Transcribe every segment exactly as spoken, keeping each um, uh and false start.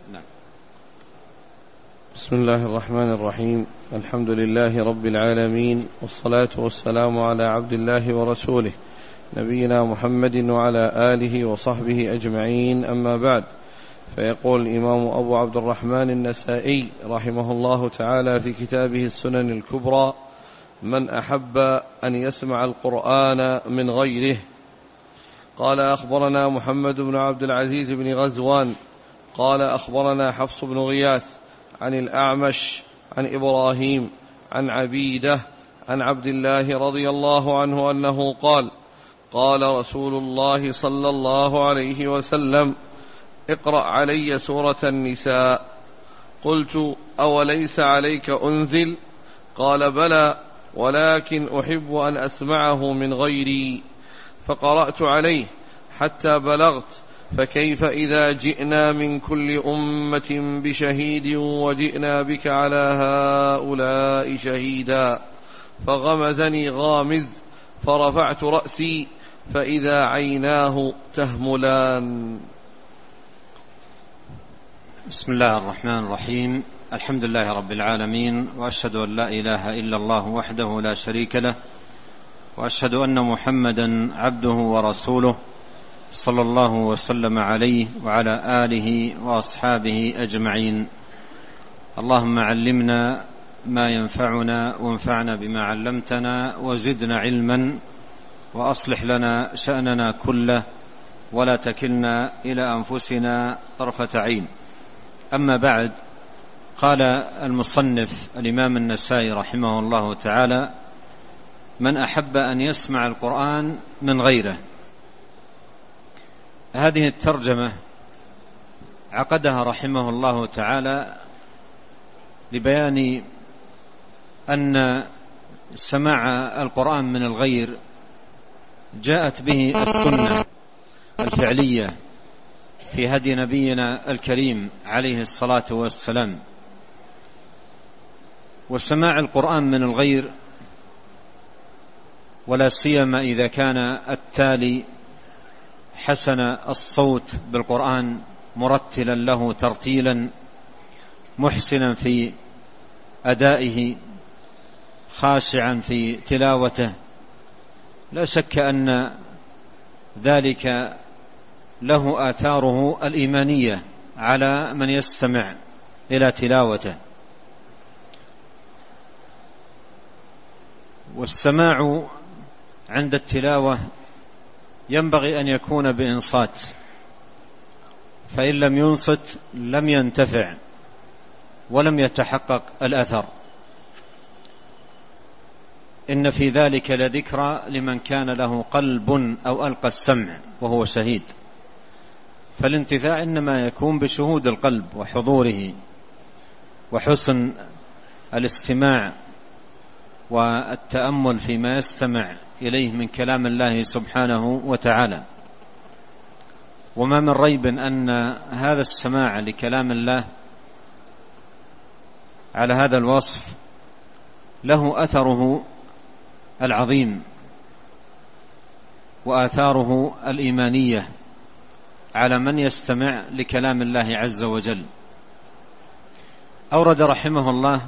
نعم. بسم الله الرحمن الرحيم. الحمد لله رب العالمين، والصلاة والسلام على عبد الله ورسوله نبينا محمد وعلى آله وصحبه أجمعين، أما بعد. فيقول الإمام أبو عبد الرحمن النسائي رحمه الله تعالى في كتابه السنن الكبرى: من أحب أن يسمع القرآن من غيره. قال: أخبرنا محمد بن عبد العزيز بن غزوان قال: أخبرنا حفص بن غياث عن الأعمش عن إبراهيم عن عبيدة عن عبد الله رضي الله عنه أنه قال: قال رسول الله صلى الله عليه وسلم: اقرأ علي سورة النساء. قلت: أوليس عليك أنزل؟ قال: بلى، ولكن أحب أن أسمعه من غيري. فقرأت عليه حتى بلغت: فكيف إذا جئنا من كل أمة بشهيد وجئنا بك على هؤلاء شهيدا. فغمزني غامز فرفعت رأسي فإذا عيناه تهملان. بسم الله الرحمن الرحيم. الحمد لله رب العالمين، وأشهد أن لا إله إلا الله وحده لا شريك له، وأشهد أن محمدا عبده ورسوله صلى الله وسلم عليه وعلى آله وأصحابه أجمعين. اللهم علمنا ما ينفعنا، وانفعنا بما علمتنا، وزدنا علما، وأصلح لنا شأننا كله، ولا تكلنا إلى أنفسنا طرفة عين. أما بعد، قال المصنف الإمام النسائي رحمه الله تعالى: من أحب أن يسمع القرآن من غيره. هذه الترجمة عقدها رحمه الله تعالى لبيان أن سماع القرآن من الغير جاءت به السنة الفعلية في هدي نبينا الكريم عليه الصلاة والسلام. وسماع القرآن من الغير، ولا سيما إذا كان التالي حسن الصوت بالقرآن مرتلا له ترتيلا، محسنا في أدائه، خاشعا في تلاوته، لا شك أن ذلك له آثاره الإيمانية على من يستمع إلى تلاوته. والسماع عند التلاوة ينبغي أن يكون بإنصات، فإن لم ينصت لم ينتفع ولم يتحقق الأثر. إن في ذلك لذكرى لمن كان له قلب أو ألقى السمع وهو شهيد. فالانتفاع إنما يكون بشهود القلب وحضوره وحسن الاستماع والتأمل فيما يستمع إليه من كلام الله سبحانه وتعالى. وما من ريب أن هذا السماع لكلام الله على هذا الوصف له أثره العظيم وآثاره الإيمانية على من يستمع لكلام الله عز وجل. أورد رحمه الله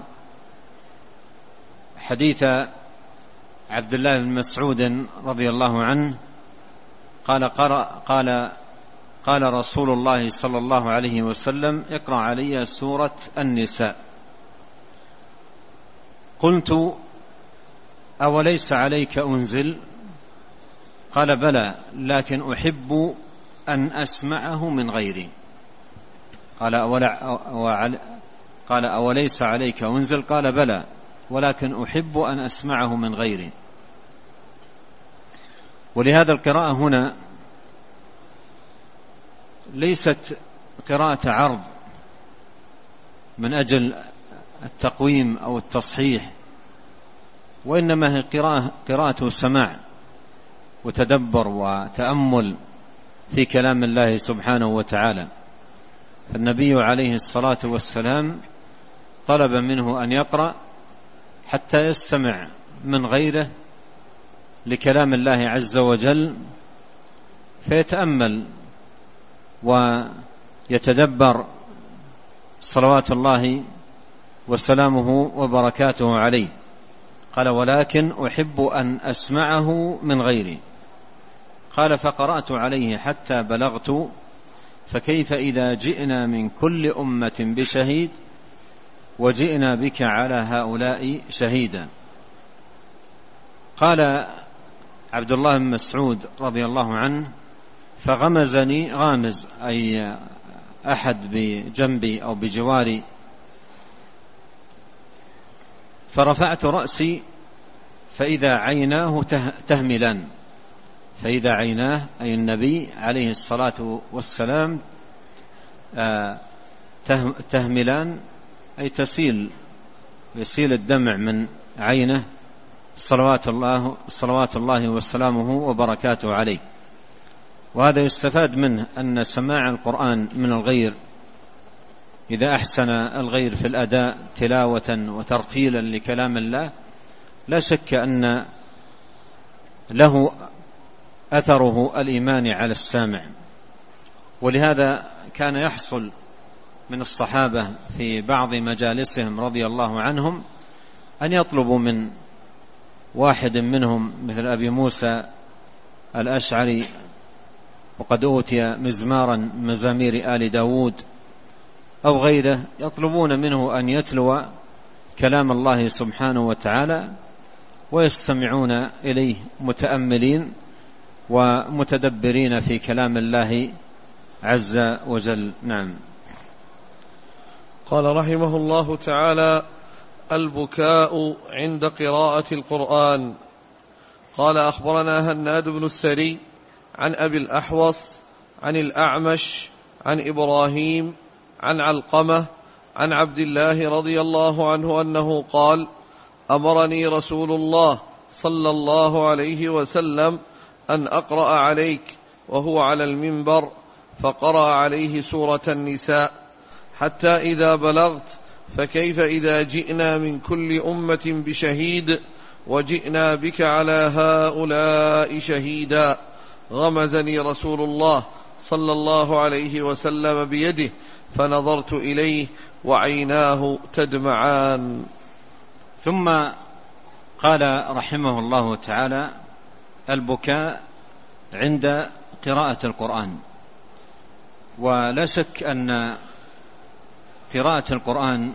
حديث عبد الله بن مسعود رضي الله عنه قال قال قال رسول الله صلى الله عليه وسلم: اقرأ علي سورة النساء. قلت: أوليس عليك أنزل؟ قال: بلى، لكن أحب أن أسمعه من غيري. قال: قال: أوليس عليك أنزل؟ قال: بلى، ولكن أحب أن أسمعه من غيري. ولهذا القراءة هنا ليست قراءة عرض من أجل التقويم أو التصحيح، وإنما هي قراءة, قراءة سماع وتدبر وتأمل في كلام الله سبحانه وتعالى. فالنبي عليه الصلاة والسلام طلب منه أن يقرأ حتى يستمع من غيره لكلام الله عز وجل، فيتأمل ويتدبر صلوات الله وسلامه وبركاته عليه. قال: ولكن أحب أن أسمعه من غيري. قال: فقرأت عليه حتى بلغت: فكيف إذا جئنا من كل أمة بشهيد وجئنا بك على هؤلاء شهيدا. قال عبد الله بن مسعود رضي الله عنه: فغمزني غامز، أي أحد بجنبي أو بجواري، فرفعت رأسي فإذا عيناه تهملان. فإذا عيناه أي النبي عليه الصلاة والسلام تهملان، أي تسيل يسيل الدمع من عينه، صلوات الله صلوات الله وسلامه وبركاته عليه. وهذا يستفاد منه أن سماع القرآن من الغير، إذا أحسن الغير في الأداء تلاوة وترتيلا لكلام الله، لا شك أن له أثره الإيماني على السامع. ولهذا كان يحصل من الصحابة في بعض مجالسهم رضي الله عنهم أن يطلبوا من واحد منهم مثل أبي موسى الأشعري، وقد أوتي مزمارا مزامير آل داود أو غيره، يطلبون منه أن يتلو كلام الله سبحانه وتعالى ويستمعون إليه متأملين ومتدبرين في كلام الله عز وجل. نعم. قال رحمه الله تعالى: البكاء عند قراءة القرآن. قال: أخبرنا هناد بن السري عن أبي الأحوص عن الأعمش عن إبراهيم عن علقمة عن عبد الله رضي الله عنه أنه قال: أمرني رسول الله صلى الله عليه وسلم أن أقرأ عليك وهو على المنبر، فقرأ عليه سورة النساء حتى إذا بلغت: فكيف إذا جئنا من كل أمة بشهيد وجئنا بك على هؤلاء شهيدا، غمزني رسول الله صلى الله عليه وسلم بيده فنظرت إليه وعيناه تدمعان. ثم قال رحمه الله تعالى: البكاء عند قراءة القرآن. ولا شك أن قراءة القرآن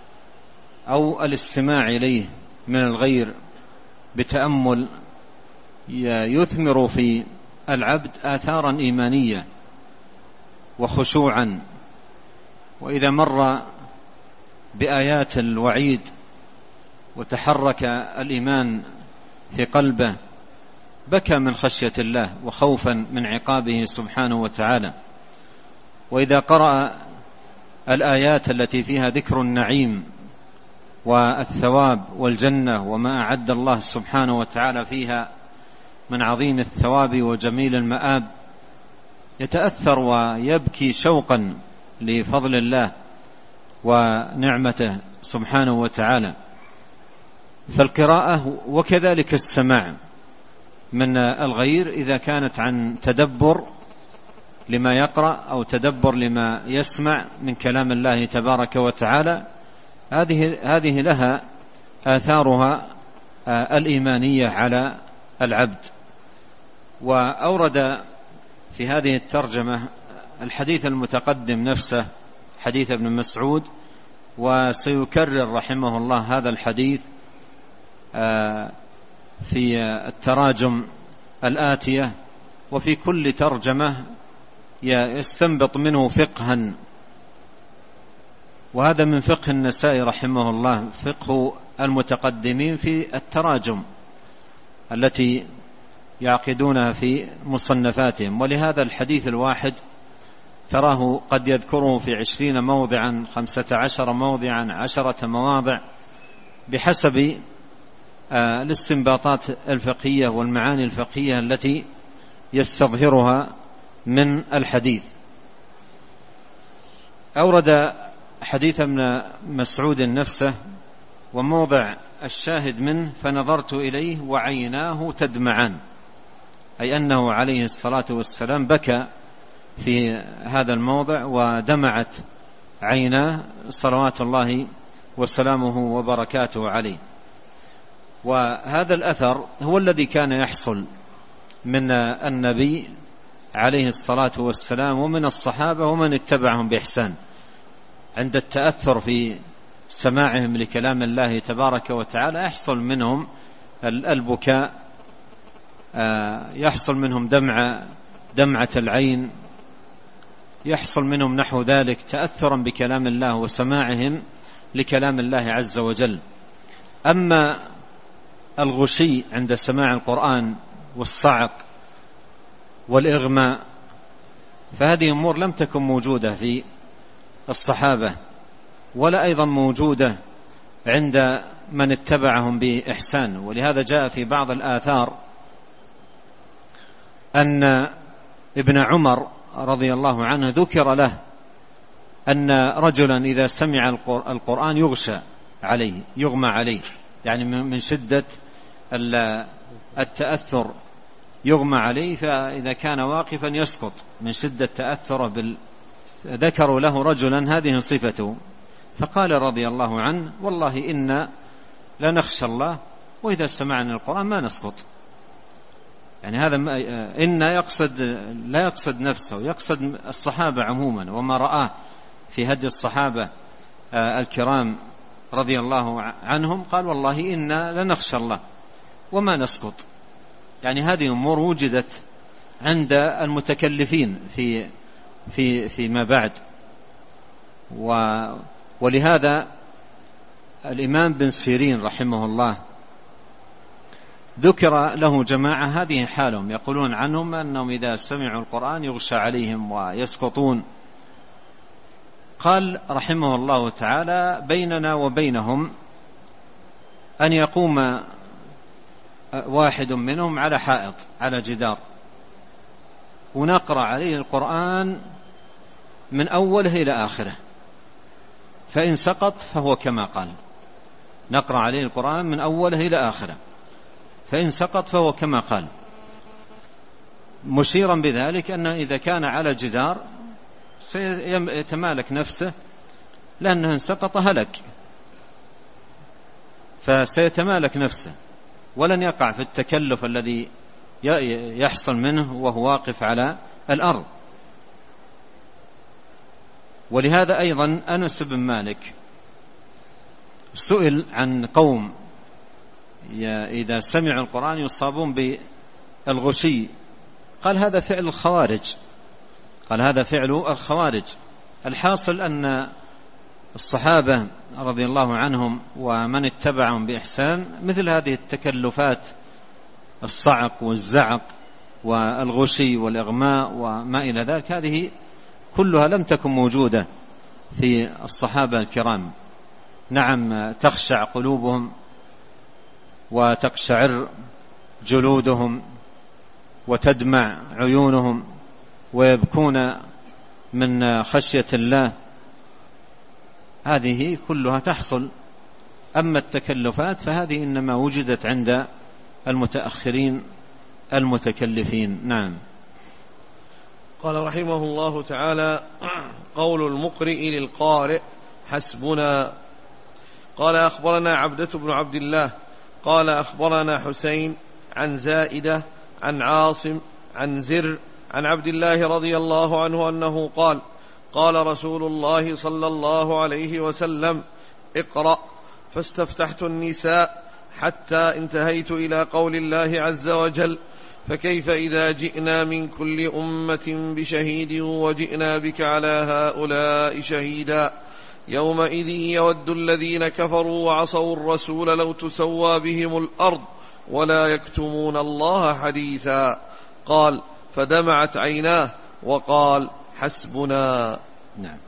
أو الاستماع إليه من الغير بتأمل يثمر في العبد آثارا إيمانية وخشوعا. وإذا مر بآيات الوعيد وتحرك الإيمان في قلبه بكى من خشية الله وخوفا من عقابه سبحانه وتعالى. وإذا قرأ الآيات التي فيها ذكر النعيم والثواب والجنة وما أعد الله سبحانه وتعالى فيها من عظيم الثواب وجميل المآب، يتأثر ويبكي شوقا لفضل الله ونعمته سبحانه وتعالى. فالقراءة وكذلك السماع من الغير إذا كانت عن تدبر لما يقرأ أو تدبر لما يسمع من كلام الله تبارك وتعالى، هذه هذه لها آثارها الإيمانية على العبد. وأورد في هذه الترجمة الحديث المتقدم نفسه، حديث ابن مسعود، وسيكرر رحمه الله هذا الحديث في التراجم الآتية، وفي كل ترجمة يستنبط منه فقها. وهذا من فقه النسائي رحمه الله، فقه المتقدمين في التراجم التي يعقدونها في مصنفاتهم. ولهذا الحديث الواحد تراه قد يذكره في عشرين موضعا، خمسة عشر موضعا، عشرة مواضع، بحسب الاستنباطات الفقهية والمعاني الفقهية التي يستظهرها من الحديث. أورد حديث ابن مسعود نفسه، وموضع الشاهد منه: فنظرت إليه وعيناه تدمعان، أي أنه عليه الصلاة والسلام بكى في هذا الموضع ودمعت عيناه صلوات الله وسلامه وبركاته عليه. وهذا الأثر هو الذي كان يحصل من النبي عليه الصلاة والسلام ومن الصحابة ومن اتبعهم بإحسان عند التأثر في سماعهم لكلام الله تبارك وتعالى، يحصل منهم البكاء، يحصل منهم دمع دمعة العين، يحصل منهم نحو ذلك تأثرا بكلام الله وسماعهم لكلام الله عز وجل. أما الغشي عند سماع القرآن والصعق والإغماء فهذه أمور لم تكن موجودة في الصحابة ولا أيضا موجودة عند من اتبعهم بإحسان. ولهذا جاء في بعض الآثار أن ابن عمر رضي الله عنه ذكر له أن رجلا إذا سمع القرآن يغشى عليه يغمى عليه، يعني من شدة التأثر يغمى عليه، فإذا كان واقفا يسقط من شدة تأثره بال... ذكروا له رجلا هذه صفته، فقال رضي الله عنه والله إنا لنخشى الله وإذا سمعنا القرآن ما نسقط. يعني هذا إن يقصد لا يقصد نفسه، يقصد الصحابة عموما وما رآه في هدي الصحابة الكرام رضي الله عنهم. قال والله إنا لنخشى الله وما نسقط. يعني هذه أمور وجدت عند المتكلفين في في فيما بعد. ولهذا الإمام بن سيرين رحمه الله ذكر له جماعة هذه حالهم، يقولون عنهم أنهم إذا سمعوا القرآن يغشى عليهم ويسقطون. قال رحمه الله تعالى بيننا وبينهم أن يقوم واحد منهم على حائط على جدار ونقرأ عليه القرآن من أوله إلى آخره، فإن سقط فهو كما قال، نقرأ عليه القرآن من أوله إلى آخره، فإن سقط فهو كما قال، مشيرا بذلك أنه إذا كان على جدار سيتمالك نفسه، لأنه إن سقط هلك، فسيتمالك نفسه ولن يقع في التكلف الذي يحصل منه وهو واقف على الأرض. ولهذا أيضا أنس بن مالك سئل عن قوم إذا سمعوا القرآن يصابون بالغشي، قال هذا فعل الخوارج، قال هذا فعل الخوارج. الحاصل أن الصحابة رضي الله عنهم ومن اتبعهم بإحسان مثل هذه التكلفات، الصعق والزعق والغشي والإغماء وما إلى ذلك، هذه كلها لم تكن موجودة في الصحابة الكرام. نعم تخشع قلوبهم وتقشعر جلودهم وتدمع عيونهم ويبكون من خشية الله، هذه كلها تحصل. أما التكلفات فهذه إنما وجدت عند المتأخرين المتكلفين. نعم. قال رحمه الله تعالى قول المقرئ للقارئ حسبنا. قال أخبرنا عبدة بن عبد الله قال أخبرنا حسين عن زائدة عن عاصم عن زر عن عبد الله رضي الله عنه أنه قال قال رسول الله صلى الله عليه وسلم اقرأ، فاستفتحت النساء حتى انتهيت إلى قول الله عز وجل فكيف إذا جئنا من كل أمة بشهيد وجئنا بك على هؤلاء شهيدا يومئذ يود الذين كفروا وعصوا الرسول لو تسوى بهم الأرض ولا يكتمون الله حديثا. قال فدمعت عيناه وقال حسبنا. نعم.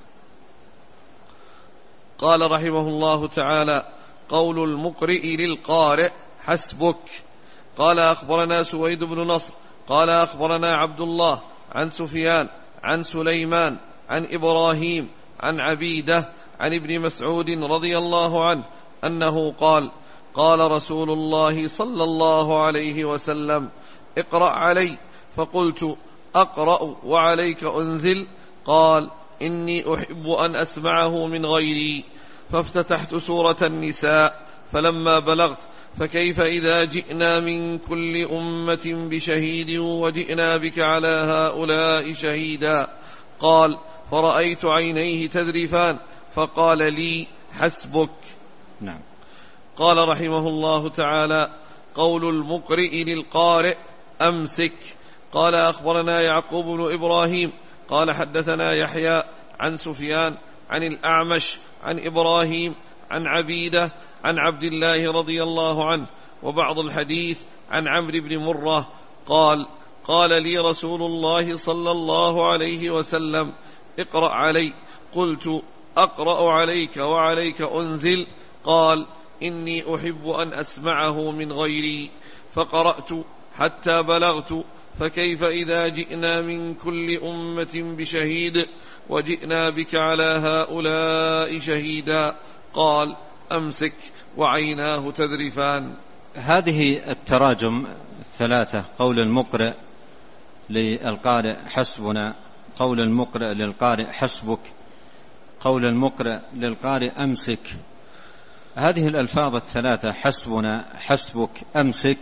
قال رحمه الله تعالى قول المقرئ للقارئ حسبك. قال أخبرنا سويد بن نصر قال أخبرنا عبد الله عن سفيان عن سليمان عن إبراهيم عن عبيدة عن ابن مسعود رضي الله عنه أنه قال قال رسول الله صلى الله عليه وسلم اقرأ علي، فقلت أقرأ وعليك أنزل؟ قال إني أحب أن أسمعه من غيري، فافتتحت سورة النساء، فلما بلغت فكيف إذا جئنا من كل أمة بشهيد وجئنا بك على هؤلاء شهيدا، قال: فرأيت عينيه تذرفان، فقال لي: حسبك. نعم. قال رحمه الله تعالى: قول المقرئ للقارئ: أمسك. قال: أخبرنا يعقوب بن إبراهيم قال حدثنا يحيى عن سفيان عن الأعمش عن إبراهيم عن عبيدة عن عبد الله رضي الله عنه. وبعض الحديث عن عمرو بن مرة قال: قال لي رسول الله صلى الله عليه وسلم: اقرأ علي. قلت: أقرأ عليك وعليك أنزل؟ قال: إني أحب أن أسمعه من غيري، فقرأت حتى بلغت: فكيف إذا جئنا من كل أمة بشهيد وجئنا بك على هؤلاء شهيدا، قال: أمسك، وعيناه تذرفان. هذه التراجم الثلاثة: قول المقرئ للقارئ: حسبنا، قول المقرئ للقارئ: حسبك، قول المقرئ للقارئ: أمسك. هذه الألفاظ الثلاثة: حسبنا، حسبك، أمسك،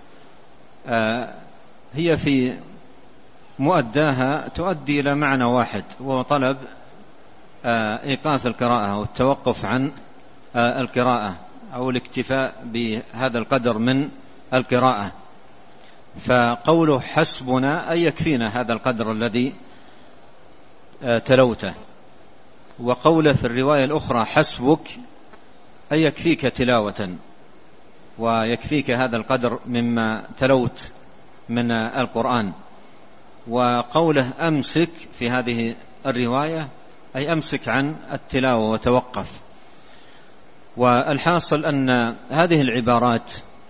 آه هي في مؤداها تؤدي إلى معنى واحد، وهو طلب آه إيقاف القراءة والتوقف عن آه القراءة، أو الاكتفاء بهذا القدر من القراءة. فقوله حسبنا أي يكفينا هذا القدر الذي آه تلوته، وقوله في الرواية الأخرى حسبك أي يكفيك تلاوة ويكفيك هذا القدر مما تلوت من القرآن. وقوله أمسك في هذه الرواية أي أمسك عن التلاوة وتوقف. والحاصل أن هذه العبارات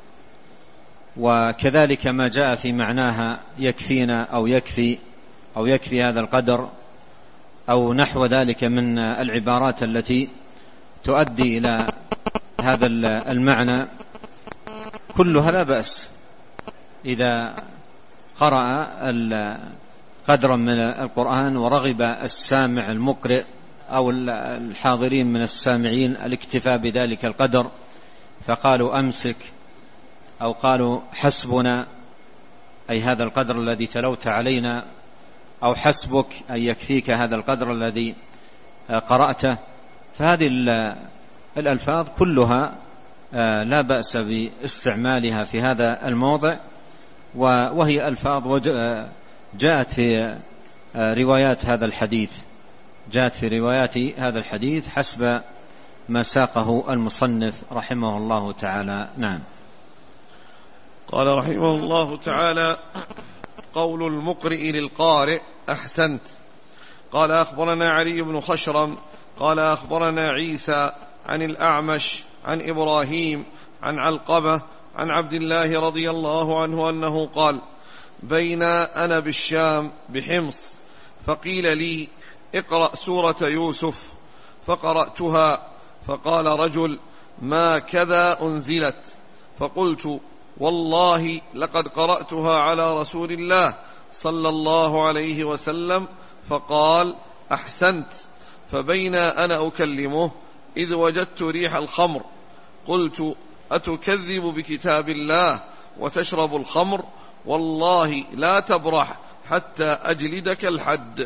وكذلك ما جاء في معناها يكفينا أو يكفي أو يكفي هذا القدر أو نحو ذلك من العبارات التي تؤدي إلى هذا المعنى كلها لا بأس إذا قرأ قدرا من القرآن ورغب السامع المقرئ أو الحاضرين من السامعين الاكتفاء بذلك القدر، فقالوا أمسك أو قالوا حسبنا أي هذا القدر الذي تلوت علينا، أو حسبك أي يكفيك هذا القدر الذي قرأته. فهذه الألفاظ كلها لا بأس باستعمالها في هذا الموضع، وهي ألفاظ جاءت في روايات هذا الحديث جاءت في روايات هذا الحديث حسب ما ساقه المصنف رحمه الله تعالى. نعم. قال رحمه الله تعالى: قول المقرئ للقارئ: أحسنت. قال: أخبرنا علي بن خشرم قال أخبرنا عيسى عن الأعمش عن إبراهيم عن علقمة عن عبد الله رضي الله عنه أنه قال: بين أنا بالشام بحمص، فقيل لي: اقرأ سورة يوسف، فقرأتها، فقال رجل: ما كذا أنزلت؟ فقلت: والله لقد قرأتها على رسول الله صلى الله عليه وسلم. فقال: أحسنت. فبين أنا أكلمه إذ وجدت ريح الخمر، قلت: أتكذب بكتاب الله وتشرب الخمر؟ والله لا تبرح حتى أجلدك الحد.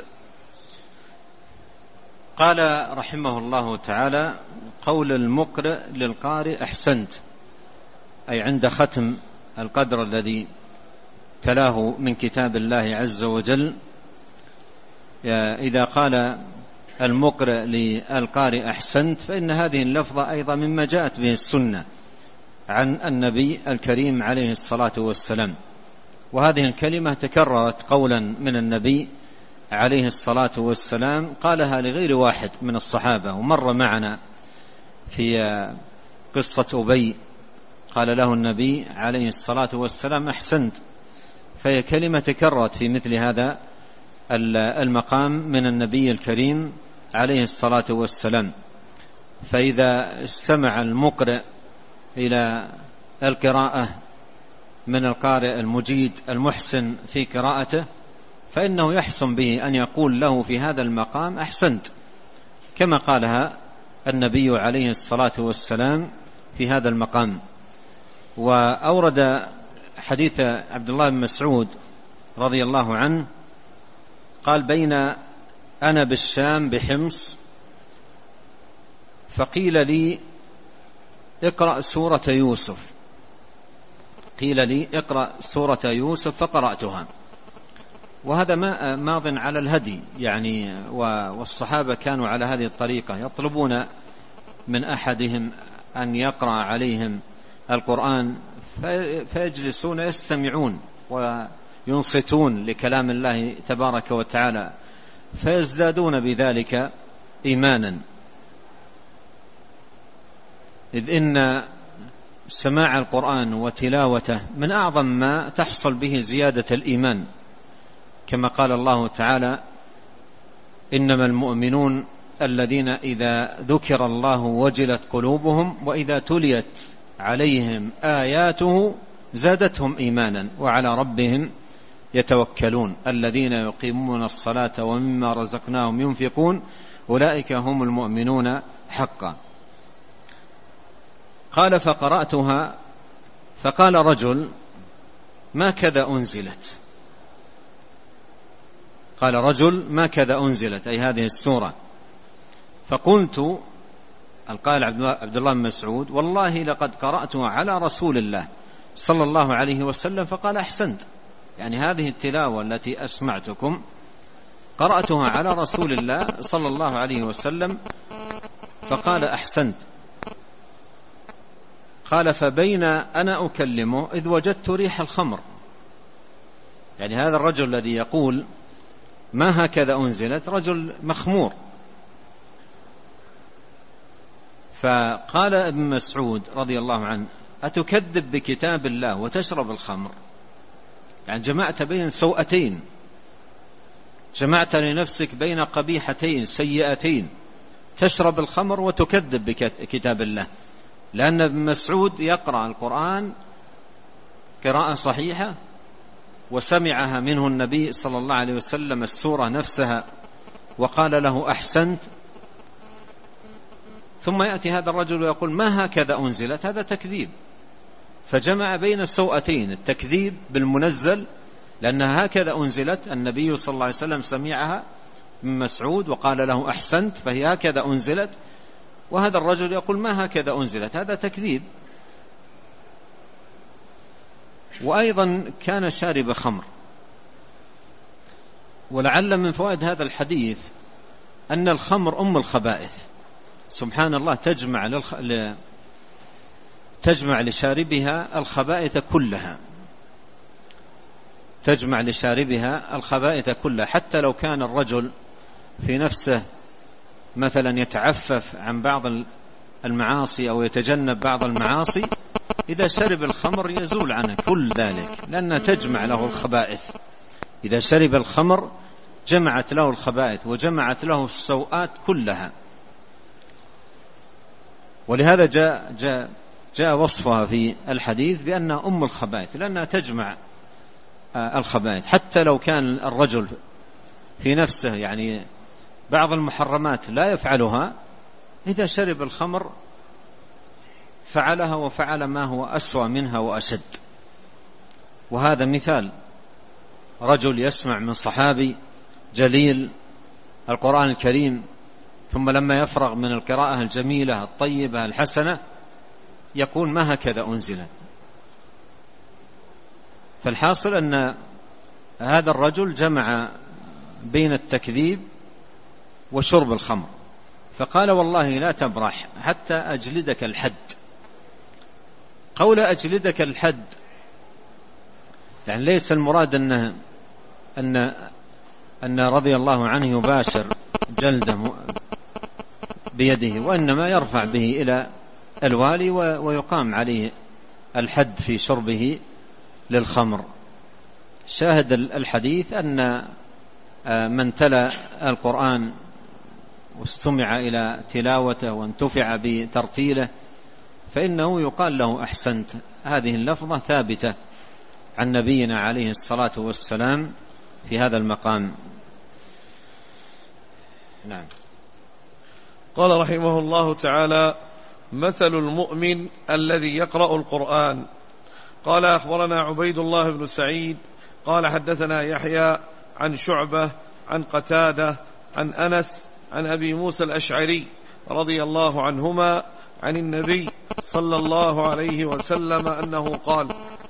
قال رحمه الله تعالى: قول المقرئ للقارئ: أحسنت، أي عند ختم القدر الذي تلاه من كتاب الله عز وجل، إذا قال المقرئ للقارئ أحسنت، فإن هذه اللفظة أيضا مما جاءت به السنة عن النبي الكريم عليه الصلاة والسلام. وهذه الكلمة تكررت قولا من النبي عليه الصلاة والسلام، قالها لغير واحد من الصحابة، ومر معنا في قصة أبي قال له النبي عليه الصلاة والسلام: أحسنت. فهي كلمة تكررت في مثل هذا المقام من النبي الكريم عليه الصلاة والسلام. فإذا استمع المقرئ إلى القراءة من القارئ المجيد المحسن في قراءته، فإنه يحسن به أن يقول له في هذا المقام أحسنت، كما قالها النبي عليه الصلاة والسلام في هذا المقام. وأورد حديث عبد الله بن مسعود رضي الله عنه قال: بين أنا بالشام بحمص فقيل لي اقرأ سورة يوسف، قيل لي اقرأ سورة يوسف فقرأتها. وهذا ماض على الهدي يعني، والصحابة كانوا على هذه الطريقة، يطلبون من أحدهم أن يقرأ عليهم القرآن فيجلسون يستمعون وينصتون لكلام الله تبارك وتعالى، فيزدادون بذلك إيمانا، إذ إن سماع القرآن وتلاوته من أعظم ما تحصل به زيادة الإيمان، كما قال الله تعالى: إنما المؤمنون الذين إذا ذكر الله وجلت قلوبهم وإذا تليت عليهم آياته زادتهم إيمانا وعلى ربهم يتوكلون الذين يقيمون الصلاة ومما رزقناهم ينفقون أولئك هم المؤمنون حقا. قال: فقرأتها فقال رجل: ما كذا أنزلت. قال رجل: ما كذا أنزلت، أي هذه السورة. فقلت، قال عبد الله بن مسعود: والله لقد قرأتها على رسول الله صلى الله عليه وسلم فقال أحسنت، يعني هذه التلاوة التي أسمعتكم قرأتها على رسول الله صلى الله عليه وسلم فقال أحسنت. قال: فبين أنا أكلمه إذ وجدت ريح الخمر، يعني هذا الرجل الذي يقول ما هكذا أنزلت رجل مخمور. فقال ابن مسعود رضي الله عنه: أتكذب بكتاب الله وتشرب الخمر؟ يعني جمعت بين سوءتين، جمعت لنفسك بين قبيحتين سيئتين، تشرب الخمر وتكذب بكتاب الله. لأن ابن مسعود يقرأ القرآن قراءة صحيحة وسمعها منه النبي صلى الله عليه وسلم السورة نفسها وقال له أحسنت، ثم يأتي هذا الرجل ويقول ما هكذا أنزلت، هذا تكذيب. فجمع بين السوءتين، التكذيب بالمنزل لأنها هكذا أنزلت، النبي صلى الله عليه وسلم سمعها من مسعود وقال له أحسنت فهي هكذا أنزلت، وهذا الرجل يقول ما هكذا أنزلت، هذا تكذيب. وأيضا كان شارب خمر. ولعل من فوائد هذا الحديث أن الخمر أم الخبائث، سبحان الله، تجمع للخ... ل... تجمع لشاربها الخبائث كلها، تجمع لشاربها الخبائث كلها، حتى لو كان الرجل في نفسه مثلا يتعفف عن بعض المعاصي أو يتجنب بعض المعاصي، إذا شرب الخمر يزول عنه كل ذلك، لأنها تجمع له الخبائث. إذا شرب الخمر جمعت له الخبائث وجمعت له السوءات كلها. ولهذا جاء, جاء, جاء وصفها في الحديث بأنها أم الخبائث، لأنها تجمع الخبائث. حتى لو كان الرجل في نفسه يعني بعض المحرمات لا يفعلها، إذا شرب الخمر فعلها وفعل ما هو أسوأ منها وأشد. وهذا مثال، رجل يسمع من صحابي جليل القرآن الكريم، ثم لما يفرغ من القراءة الجميلة الطيبة الحسنة يقول ما هكذا أنزلت. فالحاصل أن هذا الرجل جمع بين التكذيب وشرب الخمر، فقال والله لا تبرح حتى أجلدك الحد. قول أجلدك الحد يعني ليس المراد أنه أن أن رضي الله عنه يباشر جلده بيده، وإنما يرفع به إلى الوالي ويقام عليه الحد في شربه للخمر. شاهد الحديث أن من تلا القرآن واستمع إلى تلاوته وانتفع بترتيله فإنه يقال له أحسنت. هذه اللفظة ثابتة عن نبينا عليه الصلاة والسلام في هذا المقام. نعم. قال رحمه الله تعالى: مثل المؤمن الذي يقرأ القرآن. قال: أخبرنا عبيد الله بن سعيد قال حدثنا يحيى عن شعبة عن قتادة عن أنس عن أبي موسى الأشعري رضي الله عنهما عن النبي صلى الله عليه وسلم أنه قال: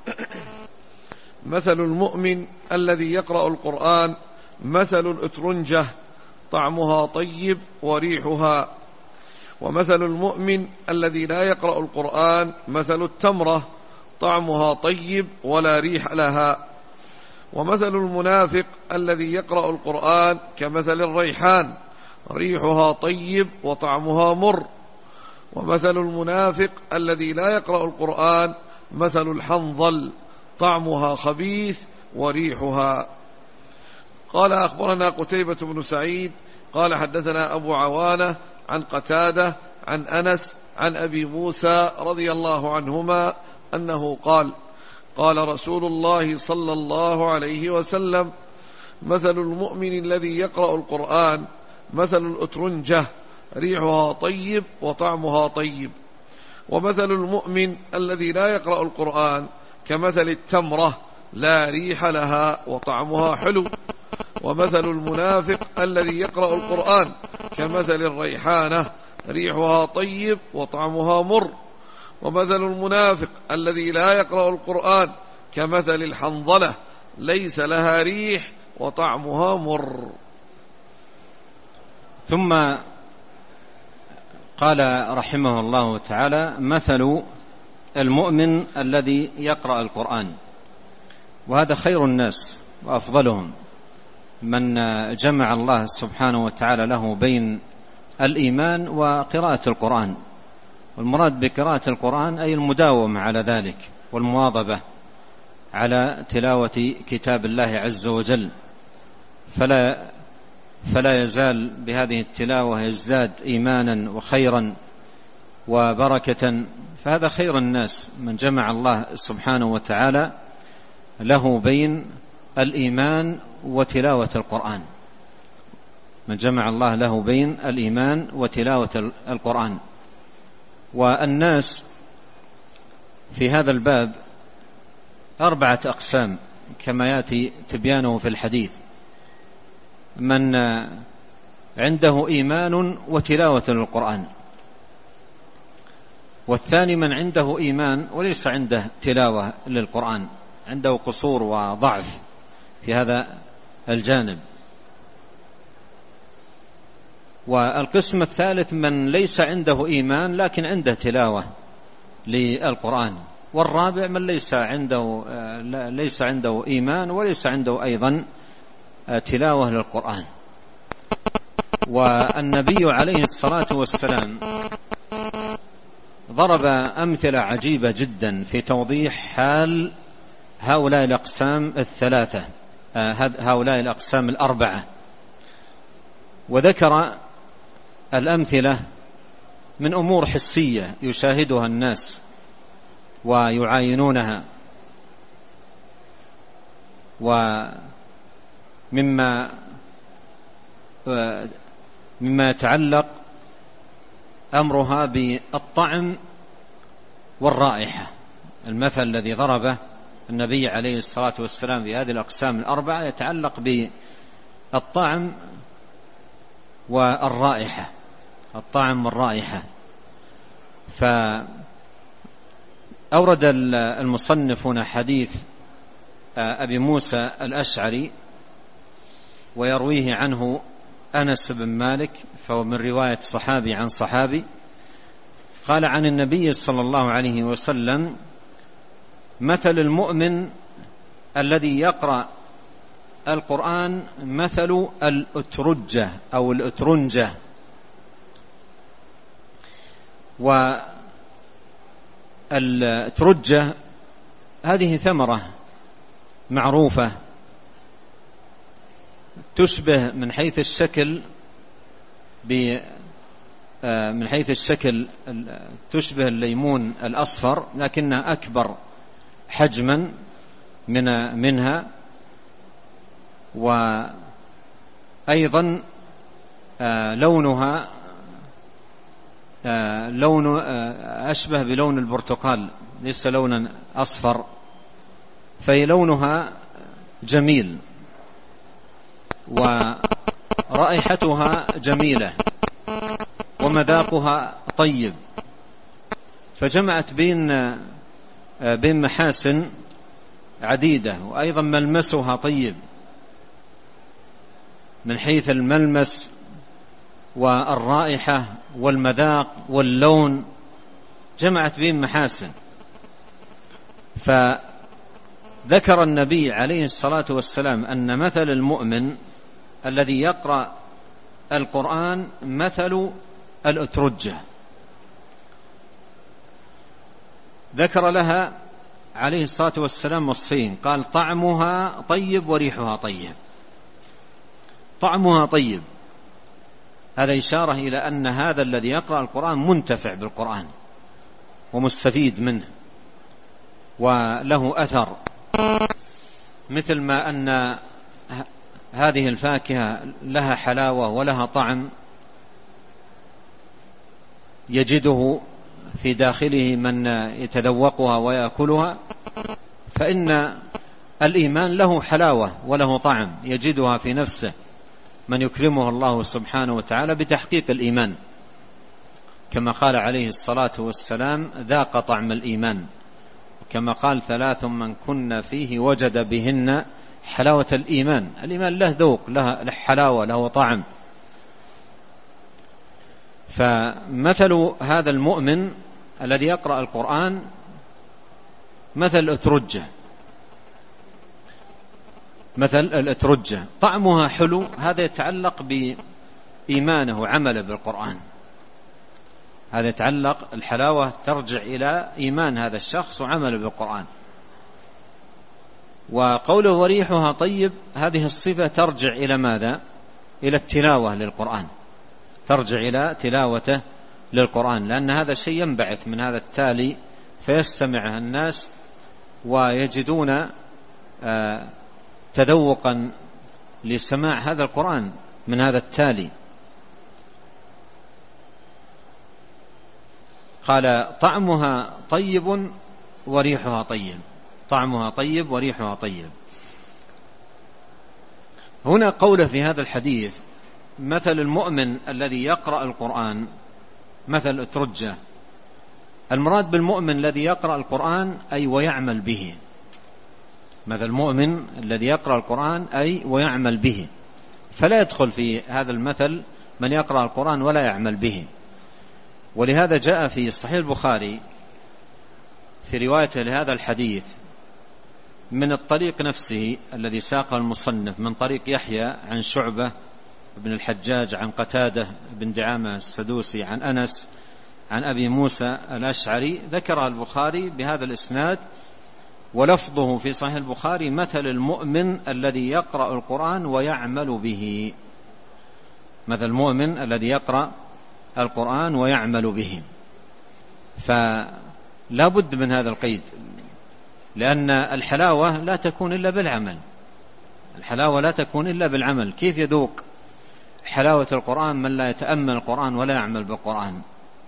مثل المؤمن الذي يقرأ القرآن مثل الأترنجة طعمها طيب وريحها، ومثل المؤمن الذي لا يقرأ القرآن مثل التمرة طعمها طيب ولا ريح لها، ومثل المنافق الذي يقرأ القرآن كمثل الريحان ريحها طيب وطعمها مر، ومثل المنافق الذي لا يقرأ القرآن مثل الحنظل طعمها خبيث وريحها. قال: أخبرنا قتيبة بن سعيد قال حدثنا أبو عوانة عن قتادة عن أنس عن أبي موسى رضي الله عنهما أنه قال: قال رسول الله صلى الله عليه وسلم: مثل المؤمن الذي يقرأ القرآن مثل الأترنجة ريحها طيب وطعمها طيب، ومثل المؤمن الذي لا يقرأ القرآن كمثل التمرة لا ريح لها وطعمها حلو، ومثل المنافق الذي يقرأ القرآن كمثل الريحانة ريحها طيب وطعمها مر، ومثل المنافق الذي لا يقرأ القرآن كمثل الحنظلة ليس لها ريح وطعمها مر. ثم قال رحمه الله تعالى: مثل المؤمن الذي يقرأ القرآن. وهذا خير الناس وأفضلهم، من جمع الله سبحانه وتعالى له بين الإيمان وقراءة القرآن. والمراد بقراءة القرآن أي المداومة على ذلك والمواظبة على تلاوة كتاب الله عز وجل، فلا فلا يزال بهذه التلاوة يزداد إيمانا وخيرا وبركة. فهذا خير الناس من جمع الله سبحانه وتعالى له بين الإيمان وتلاوة القرآن، من جمع الله له بين الإيمان وتلاوة القرآن. والناس في هذا الباب أربعة أقسام كما يأتي تبيانه في الحديث: من عنده إيمان وتلاوة للقرآن، والثاني من عنده إيمان وليس عنده تلاوة للقرآن، عنده قصور وضعف في هذا الجانب، والقسم الثالث من ليس عنده إيمان لكن عنده تلاوة للقرآن، والرابع من ليس عنده ليس عنده إيمان وليس عنده أيضا تلاوة للقرآن. والنبي عليه الصلاة والسلام ضرب أمثلة عجيبة جدا في توضيح حال هؤلاء الأقسام الثلاثة، هؤلاء الأقسام الأربعة، وذكر الأمثلة من أمور حسية يشاهدها الناس ويعاينونها، ومما مما يتعلق أمرها بالطعم والرائحة. المثل الذي ضربه النبي عليه الصلاة والسلام في هذه الأقسام الأربعة يتعلق بالطعم والرائحة، الطعم والرائحة. فأورد المصنف هنا حديث أبي موسى الأشعري ويرويه عنه أنس بن مالك، فهو من رواية صحابي عن صحابي، قال عن النبي صلى الله عليه وسلم: مثل المؤمن الذي يقرأ القرآن مثل الأترجة أو الأترنجة. والأترجة هذه ثمرة معروفة تشبه من حيث الشكل من حيث الشكل تشبه الليمون الأصفر، لكنها أكبر حجما من منها، وأيضا لونها لون أشبه بلون البرتقال، ليس لونا أصفر، فهي لونها جميل ورائحتها جميلة ومذاقها طيب، فجمعت بين بين محاسن عديدة، وأيضا ملمسها طيب من حيث الملمس والرائحة والمذاق واللون، جمعت بين محاسن. فذكر النبي عليه الصلاة والسلام أن مثل المؤمن الذي يقرأ القرآن مثل الأترجة، ذكر لها عليه الصلاة والسلام وصفين، قال طعمها طيب وريحها طيب. طعمها طيب، هذا إشارة إلى أن هذا الذي يقرأ القرآن منتفع بالقرآن ومستفيد منه وله أثر، مثل ما أن هذه الفاكهة لها حلاوة ولها طعم يجده في داخله من يتذوقها ويأكلها، فإن الإيمان له حلاوة وله طعم يجدها في نفسه من يكرمه الله سبحانه وتعالى بتحقيق الإيمان، كما قال عليه الصلاة والسلام ذاق طعم الإيمان، كما قال ثلاث من كن فيه وجد بهن حلاوة الإيمان. الإيمان له ذوق، له حلاوة، له طعم. فمثل هذا المؤمن الذي يقرأ القرآن مثل الأترجة، مثل الأترجة طعمها حلو، هذا يتعلق بإيمانه وعمله بالقرآن، هذا يتعلق، الحلاوة ترجع إلى إيمان هذا الشخص وعمله بالقرآن. وقوله وريحها طيب، هذه الصفة ترجع إلى ماذا؟ إلى التلاوة للقرآن، ترجع إلى تلاوته للقرآن، لأن هذا شيء ينبعث من هذا التالي فيستمع الناس ويجدون آه تذوقا لسماع هذا القرآن من هذا التالي. قال طعمها طيب وريحها طيب، طعمها طيب وريحها طيب. هنا قوله في هذا الحديث مثل المؤمن الذي يقرأ القرآن مثل الأترجة، المراد بالمؤمن الذي يقرأ القرآن أي ويعمل به، مثل المؤمن الذي يقرأ القرآن أي ويعمل به، فلا يدخل في هذا المثل من يقرأ القرآن ولا يعمل به. ولهذا جاء في صحيح البخاري في روايته لهذا الحديث من الطريق نفسه الذي ساقه المصنف، من طريق يحيى عن شعبة بن الحجاج عن قتادة بن دعامة السدوسي عن أنس عن أبي موسى الأشعري، ذكر البخاري بهذا الإسناد، ولفظه في صحيح البخاري مثل المؤمن الذي يقرأ القرآن ويعمل به، مثل المؤمن الذي يقرأ القرآن ويعمل به. فلا بد من هذا القيد، لأن الحلاوة لا تكون إلا بالعمل، الحلاوة لا تكون إلا بالعمل. كيف يذوق حلاوة القرآن من لا يتأمل القرآن ولا يعمل بالقرآن؟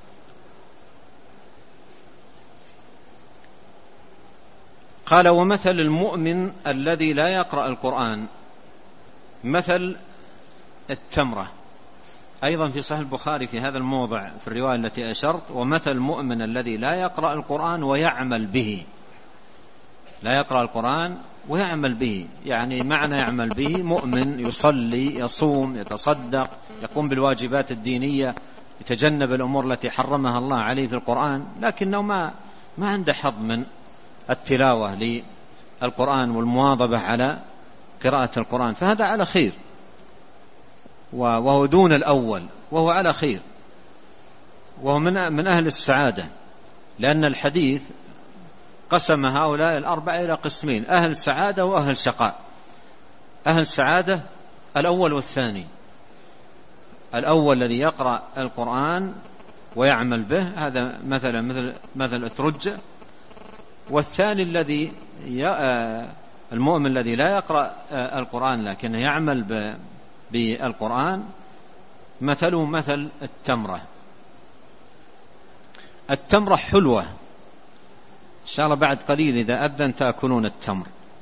قال ومثل المؤمن الذي لا يقرأ القرآن مثل التمرة، أيضا في صحيح البخاري في هذا الموضع في الرواية التي أشرت، ومثل المؤمن الذي لا يقرأ القرآن ويعمل به، لا يقرأ القرآن ويعمل به، يعني معنى يعمل به مؤمن يصلي يصوم يتصدق يقوم بالواجبات الدينية يتجنب الأمور التي حرمها الله عليه في القرآن، لكنه ما ما عنده حظ من التلاوة للقرآن والمواظبة على قراءة القرآن، فهذا على خير، وهو دون الأول وهو على خير، وهو من من أهل السعادة، لأن الحديث قسم هؤلاء الأربعة إلى قسمين: أهل سعادة وأهل شقاء. أهل سعادة الأول والثاني، الأول الذي يقرأ القرآن ويعمل به، هذا مثلا مثل مثل أترجة، والثاني الذي المؤمن الذي لا يقرأ القرآن لكنه يعمل بالقرآن مثله مثل التمرة. التمرة حلوة، إن شاء الله بعد قليل إذا أذن تأكلون التمر.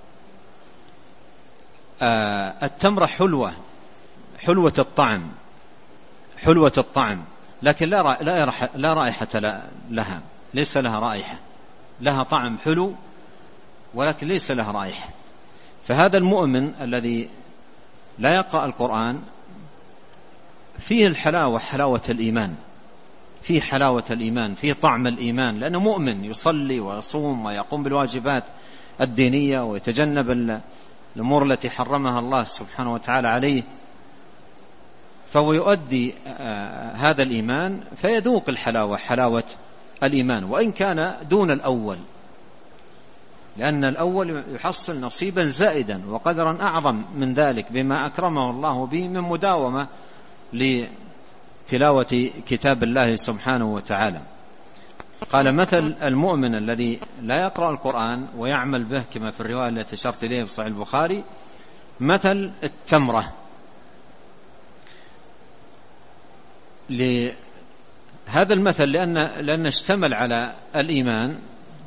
آه التمرة حلوة، حلوة الطعم، حلوة الطعم، لكن لا لا لا رائحة لها، ليس لها رائحة، لها طعم حلو ولكن ليس لها رائحة. فهذا المؤمن الذي لا يقرأ القرآن فيه الحلاوة، حلاوة الإيمان، فيه حلاوة الإيمان، فيه طعم الإيمان، لأنه مؤمن يصلي ويصوم ويقوم بالواجبات الدينية ويتجنب الأمور التي حرمها الله سبحانه وتعالى عليه، فهو يؤدي هذا الإيمان فيذوق الحلاوة، حلاوة الإيمان، وإن كان دون الأول، لأن الأول يحصل نصيبا زائدا وقدرا أعظم من ذلك بما أكرمه الله به من مداومة لتلاوة كتاب الله سبحانه وتعالى. قال مثل المؤمن الذي لا يقرأ القرآن ويعمل به كما في الرواية التي أشرت إليها في صحيح البخاري مثل التمرة. لهذا المثل لأن لأن اشتمل على الإيمان،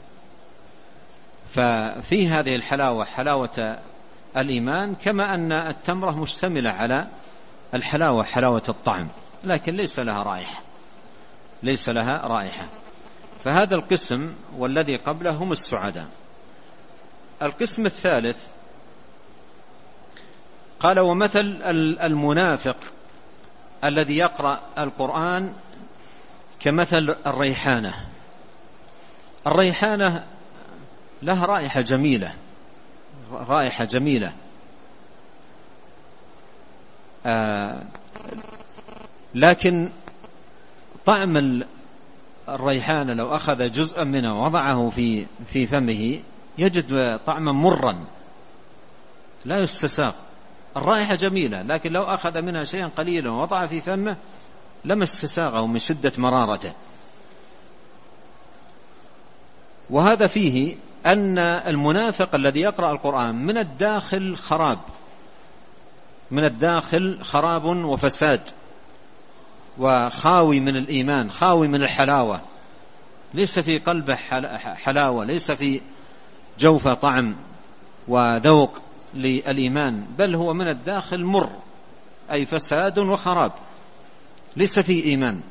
ففيه هذه الحلاوة، حلاوة الإيمان، كما أن التمرة مشتملة على الحلاوة، حلاوة الطعم، لكن ليس لها رائحة، ليس لها رائحة. فهذا القسم والذي قبله هم السعداء. القسم الثالث قال ومثل المنافق الذي يقرأ القرآن كمثل الريحانة. الريحانة لها رائحة جميلة، رائحة جميلة، آه لكن طعم الريحانة لو أخذ جزءا منه ووضعه في في فمه يجد طعما مرا لا يستساغ. الرائحة جميلة، لكن لو أخذ منها شيئا قليلا ووضعه في فمه لم استساغه من شدة مرارته. وهذا فيه أن المنافق الذي يقرأ القرآن من الداخل خراب، من الداخل خراب وفساد، وخاوي من الإيمان، خاوي من الحلاوة، ليس في قلبه حلاوة، ليس في جوفه طعم وذوق للإيمان، بل هو من الداخل مر، أي فساد وخراب، ليس في إيمان.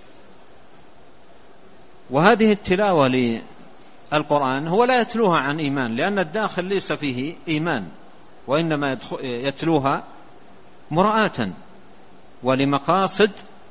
وهذه التلاوة للقرآن هو لا يتلوها عن إيمان، لأن الداخل ليس فيه إيمان، وإنما يتلوها مراءة ولمقاصد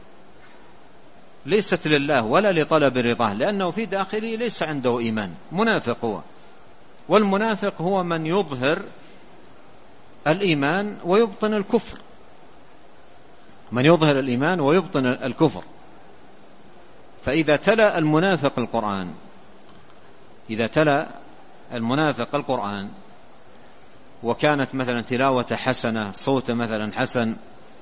ليست لله ولا لطلب رضاه، لأنه في داخله ليس عنده إيمان، منافق هو. والمنافق هو من يظهر الإيمان ويبطن الكفر، من يظهر الإيمان ويبطن الكفر. فإذا تلا المنافق القرآن، إذا تلا المنافق القرآن وكانت مثلا تلاوة حسنة، صوت مثلا حسن،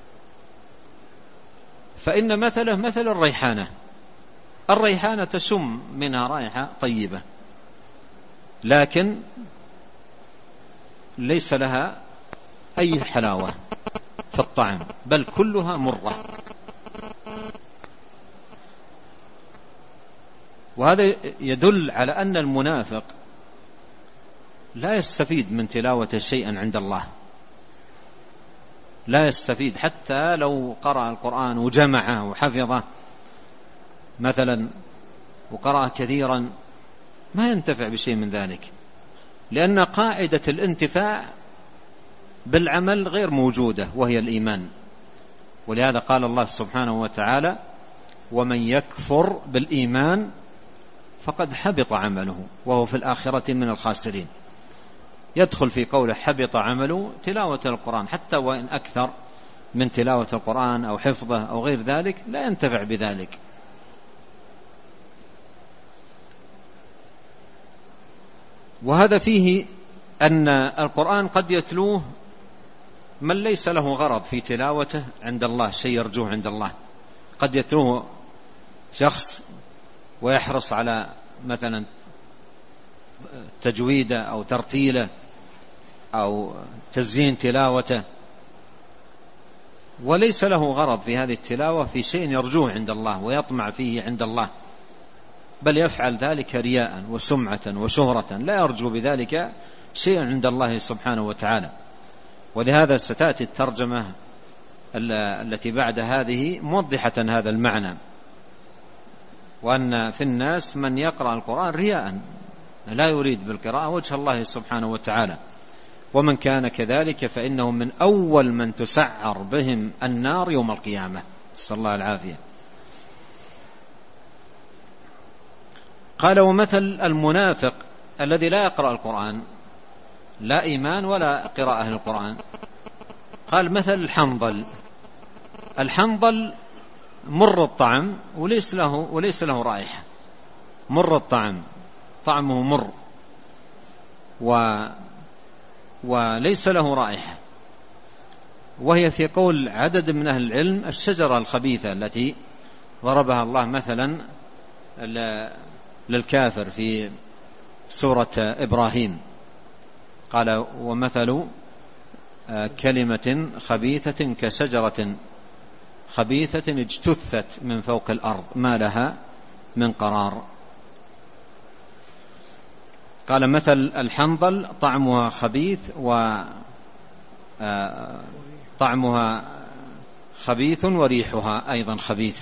فإن مثله مثل الريحانة. الريحانة تشم منها رائحة طيبة، لكن ليس لها أي حلاوة في الطعم، بل كلها مرة. وهذا يدل على أن المنافق لا يستفيد من تلاوة شيئا عند الله، لا يستفيد، حتى لو قرأ القرآن وجمعه وحفظه مثلا وقرأ كثيرا ما ينتفع بشيء من ذلك، لأن قاعدة الانتفاع بالعمل غير موجودة وهي الإيمان. ولهذا قال الله سبحانه وتعالى ومن يكفر بالإيمان فقد حبط عمله وهو في الآخرة من الخاسرين. يدخل في قوله حبط عمله تلاوة القرآن، حتى وإن أكثر من تلاوة القرآن أو حفظه أو غير ذلك لا ينتفع بذلك. وهذا فيه أن القرآن قد يتلوه من ليس له غرض في تلاوته عند الله، شيء يرجوه عند الله. قد يتلوه شخص ويحرص على مثلا تجويده أو ترتيله أو تزيين تلاوته، وليس له غرض في هذه التلاوة في شيء يرجوه عند الله ويطمع فيه عند الله، بل يفعل ذلك رياء وسمعة وشهرة، لا يرجو بذلك شيء عند الله سبحانه وتعالى. ولهذا ستأتي الترجمة التي بعد هذه موضحة هذا المعنى، وأن في الناس من يقرأ القرآن رياء لا يريد بالقراءة وجه الله سبحانه وتعالى، ومن كان كذلك فإنه من أول من تسعر بهم النار يوم القيامة، نسأل الله العافية. قال: ومثل المنافق الذي لا يقرأ القرآن، لا إيمان ولا قراءة للقرآن. قال: مثل الحنظل. الحنظل مر الطعم وليس له وليس له رائحة، مر الطعم، طعمه مر و وليس له رائحة، وهي في قول عدد من أهل العلم الشجرة الخبيثة التي ضربها الله مثلا للكافر في سورة إبراهيم. قال: ومثل كلمة خبيثة كشجرة خبيثة اجتثت من فوق الأرض ما لها من قرار. قال: مثل الحنظل طعمها خبيث وطعمها خبيث وريحها أيضا خبيث.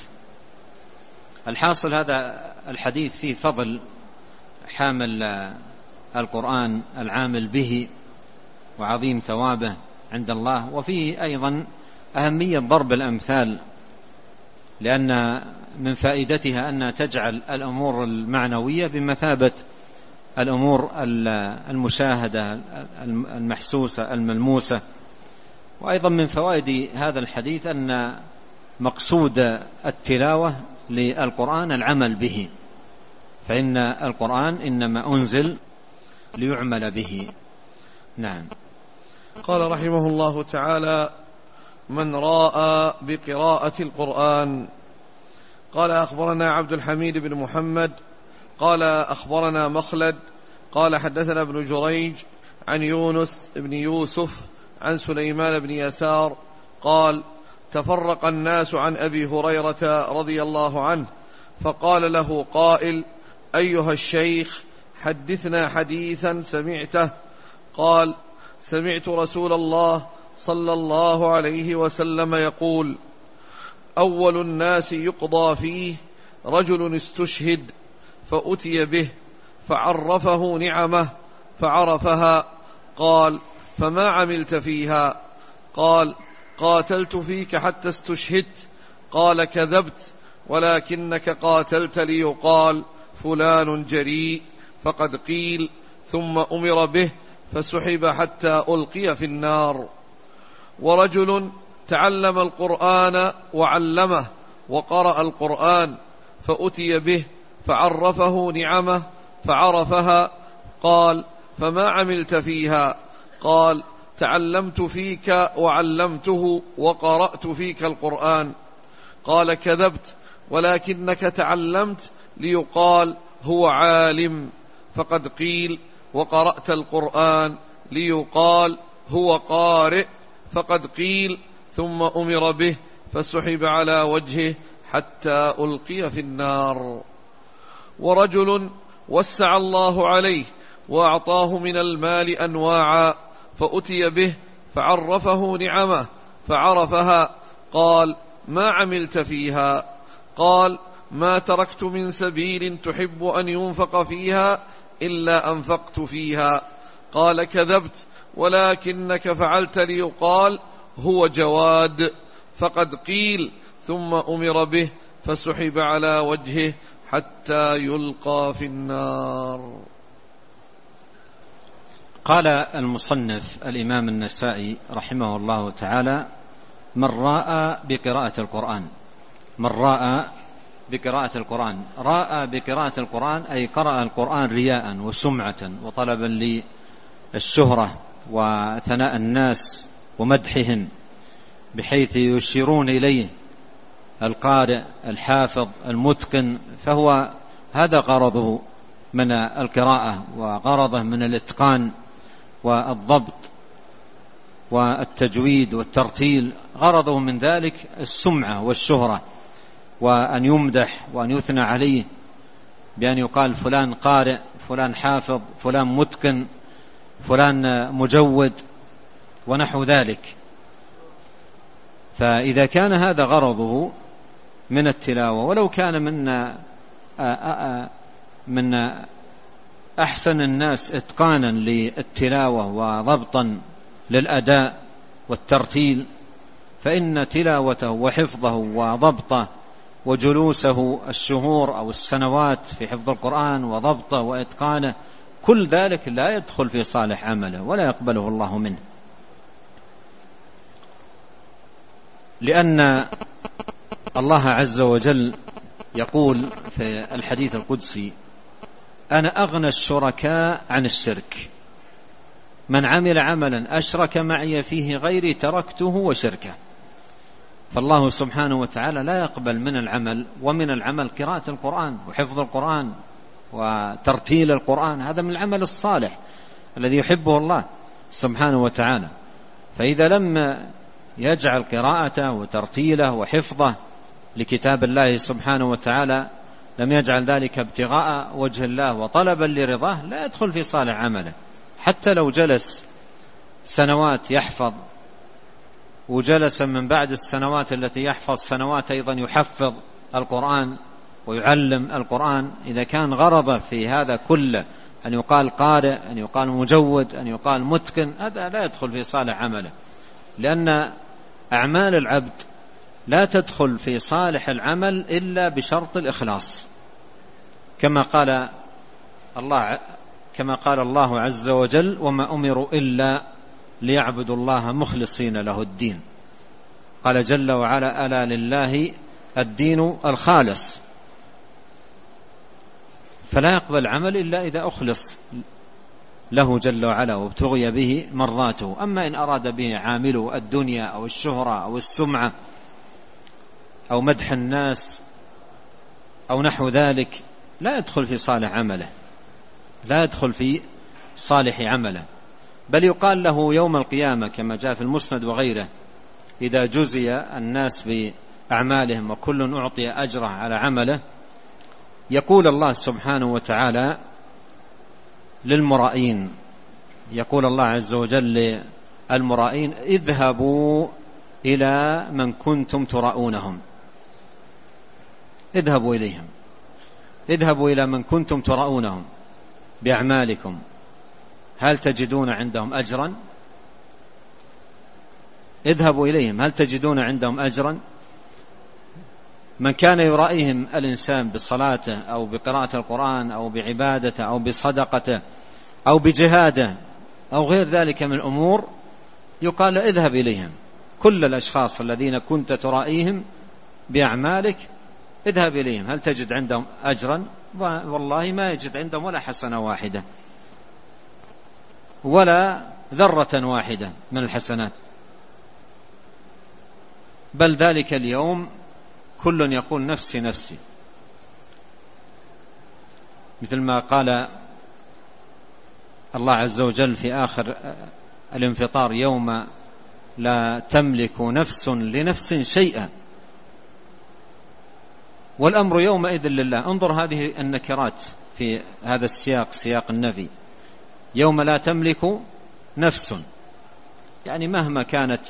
الحاصل هذا الحديث فيه فضل حامل القرآن العامل به وعظيم ثوابه عند الله، وفيه أيضا أهمية ضرب الأمثال، لأن من فائدتها أن تجعل الأمور المعنوية بمثابة الأمور المشاهدة المحسوسة الملموسة. وأيضا من فوائد هذا الحديث أن مقصود التلاوة للقرآن العمل به، فإن القرآن إنما أنزل ليعمل به. نعم. قال رحمه الله تعالى: من راء بقراءة القرآن. قال: أخبرنا عبد الحميد بن محمد قال: أخبرنا مخلد قال: حدثنا ابن جريج عن يونس بن يوسف عن سليمان بن يسار قال: تفرق الناس عن أبي هريرة رضي الله عنه، فقال له قائل: أيها الشيخ، حدثنا حديثا سمعته. قال: سمعت رسول الله صلى الله عليه وسلم يقول: أول الناس يقضى فيه رجل استشهد فأتي به فعرفه نعمه فعرفها. قال: فما عملت فيها؟ قال: قاتلت فيك حتى استشهدت. قال: كذبت، ولكنك قاتلت ليقال فلان جريء، فقد قيل، ثم أمر به فسحب حتى ألقي في النار. ورجل تعلم القرآن وعلمه وقرأ القرآن فأتي به فعرفه نعمه فعرفها. قال: فما عملت فيها؟ قال: تعلمت فيك وعلمته وقرأت فيك القرآن. قال: كذبت، ولكنك تعلمت ليقال هو عالم، فقد قيل، وقرأت القرآن ليقال هو قارئ، فقد قيل، ثم أمر به فسحب على وجهه حتى ألقي في النار. ورجل وسع الله عليه وأعطاه من المال أنواعا فأتي به فعرفه نعمه فعرفها. قال: ما عملت فيها؟ قال: ما تركت من سبيل تحب أن ينفق فيها إلا أنفقت فيها. قال: كذبت، ولكنك فعلت ليقال هو جواد، فقد قيل، ثم أمر به فسحب على وجهه حتى يلقى في النار. قال المصنف الإمام النسائي رحمه الله تعالى: من راء بقراءة القرآن. من راء بقراءة القرآن، راء بقراءة القرآن أي قرأ القرآن رياء وسمعة وطلبا للشهرة وثناء الناس ومدحهم، بحيث يشيرون إليه القارئ الحافظ المتقن، فهو هذا غرضه من القراءة وغرضه من الاتقان والضبط والتجويد والترتيل، غرضه من ذلك السمعة والشهرة، وأن يمدح وأن يثنى عليه بأن يقال فلان قارئ، فلان حافظ، فلان متقن، فلان مجود ونحو ذلك. فإذا كان هذا غرضه من التلاوة، ولو كان من من أحسن الناس إتقانا للتلاوة وضبطا للأداء والترتيل، فإن تلاوته وحفظه وضبطه وجلوسه الشهور أو السنوات في حفظ القرآن وضبطه وإتقانه، كل ذلك لا يدخل في صالح عمله ولا يقبله الله منه، لأن الله عز وجل يقول في الحديث القدسي: أنا أغنى الشركاء عن الشرك، من عمل عملا أشرك معي فيه غيري تركته وشركه. فالله سبحانه وتعالى لا يقبل من العمل، ومن العمل قراءة القرآن وحفظ القرآن وترتيل القرآن، هذا من العمل الصالح الذي يحبه الله سبحانه وتعالى. فإذا لم يجعل قراءته وترتيله وحفظه لكتاب الله سبحانه وتعالى، لم يجعل ذلك ابتغاء وجه الله وطلبا لرضاه، لا يدخل في صالح عمله. حتى لو جلس سنوات يحفظ، وجلس من بعد السنوات التي يحفظ سنوات أيضا يحفظ القرآن ويعلم القرآن، إذا كان غرضه في هذا كله أن يقال قارئ، أن يقال مجود، أن يقال متقن، هذا لا يدخل في صالح عمله، لأن أعمال العبد لا تدخل في صالح العمل إلا بشرط الإخلاص، كما قال الله كما قال الله عز وجل: وما أمروا إلا ليعبدوا الله مخلصين له الدين. قال جل وعلا: ألا لله الدين الخالص. فلا يقبل عمل إلا إذا أخلص له جل وعلا وابتغي به مرضاته. أما إن أراد به عامله الدنيا أو الشهرة أو السمعة أو مدح الناس أو نحو ذلك، لا يدخل في صالح عمله، لا يدخل في صالح عمله، بل يقال له يوم القيامة كما جاء في المسند وغيره: إذا جزي الناس بأعمالهم وكل أعطي أجره على عمله، يقول الله سبحانه وتعالى للمرائين، يقول الله عز وجل للمرائين: اذهبوا إلى من كنتم تراؤونهم، اذهبوا إليهم، اذهبوا إلى من كنتم تراؤونهم بأعمالكم، هل تجدون عندهم أجرا؟ اذهبوا إليهم، هل تجدون عندهم أجرا؟ من كان يرائيهم الإنسان بصلاته أو بقراءة القرآن أو بعبادته أو بصدقته أو بجهاده أو غير ذلك من الأمور، يقال اذهب إليهم. كل الأشخاص الذين كنت ترائيهم بأعمالك اذهب إليهم، هل تجد عندهم أجرا؟ والله ما يجد عندهم ولا حسنة واحدة ولا ذرة واحدة من الحسنات، بل ذلك اليوم كل يقول نفسي نفسي، مثل ما قال الله عز وجل في آخر الانفطار: يوم لا تملك نفس لنفس شيئا والأمر يومئذ لله. انظر هذه النكرات في هذا السياق، سياق النفي: يوم لا تملك نفس، يعني مهما كانت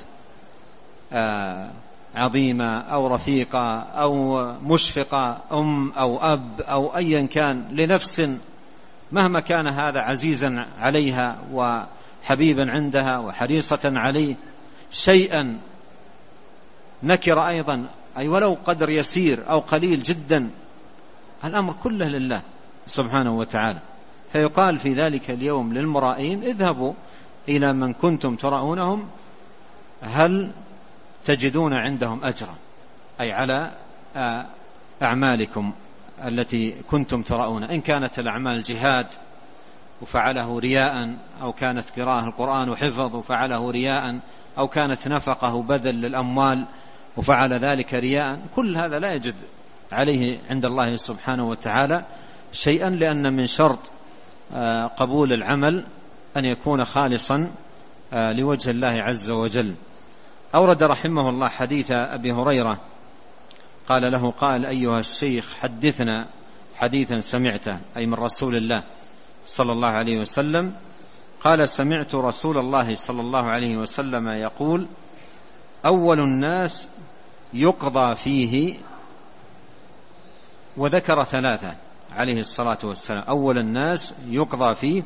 عظيمة أو رفيقة أو مشفقة، أم أو أب أو أيا كان، لنفس مهما كان هذا عزيزا عليها وحبيبا عندها وحريصة عليه، شيئا نكر أيضا، أي ولو قدر يسير أو قليل جدا، الأمر كله لله سبحانه وتعالى. فيقال في ذلك اليوم للمرائين: اذهبوا إلى من كنتم ترؤونهم هل تجدون عندهم أجرا، أي على أعمالكم التي كنتم ترؤون، إن كانت الأعمال جهاد وفعله رياء، أو كانت قراءة القرآن وحفظ وفعله رياء، أو كانت نفقه وبذل للأموال وفعل ذلك رياء، كل هذا لا يجد عليه عند الله سبحانه وتعالى شيئا، لأن من شرط قبول العمل أن يكون خالصا لوجه الله عز وجل. أورد رحمه الله حديث أبي هريرة قال له قال أيها الشيخ حدثنا حديثا سمعته، أي من رسول الله صلى الله عليه وسلم. قال سمعت رسول الله صلى الله عليه وسلم يقول أول الناس يقضى فيه، وذكر ثلاثة عليه الصلاة والسلام، أول الناس يقضى فيه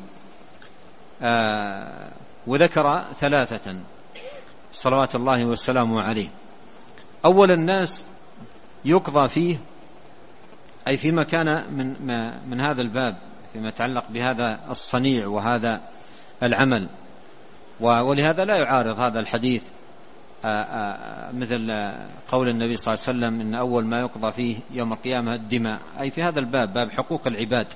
آه وذكر ثلاثة صلوات الله وسلامه عليه. أول الناس يقضى فيه أي فيما كان من, من هذا الباب، فيما يتعلق بهذا الصنيع وهذا العمل، ولهذا لا يعارض هذا الحديث مثل قول النبي صلى الله عليه وسلم إن أول ما يقضى فيه يوم القيامة الدماء، أي في هذا الباب، باب حقوق العباد.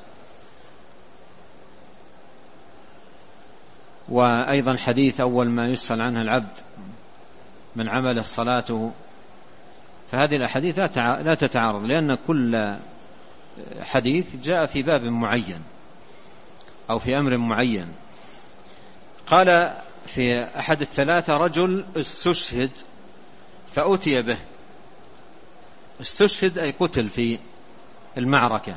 وأيضا حديث أول ما يسأل عنه العبد من عمله صلاته. فهذه الأحاديث لا تتعارض، لأن كل حديث جاء في باب معين أو في أمر معين. قال في أحد الثلاثة رجل استشهد فأتي به. استشهد أي قتل في المعركة،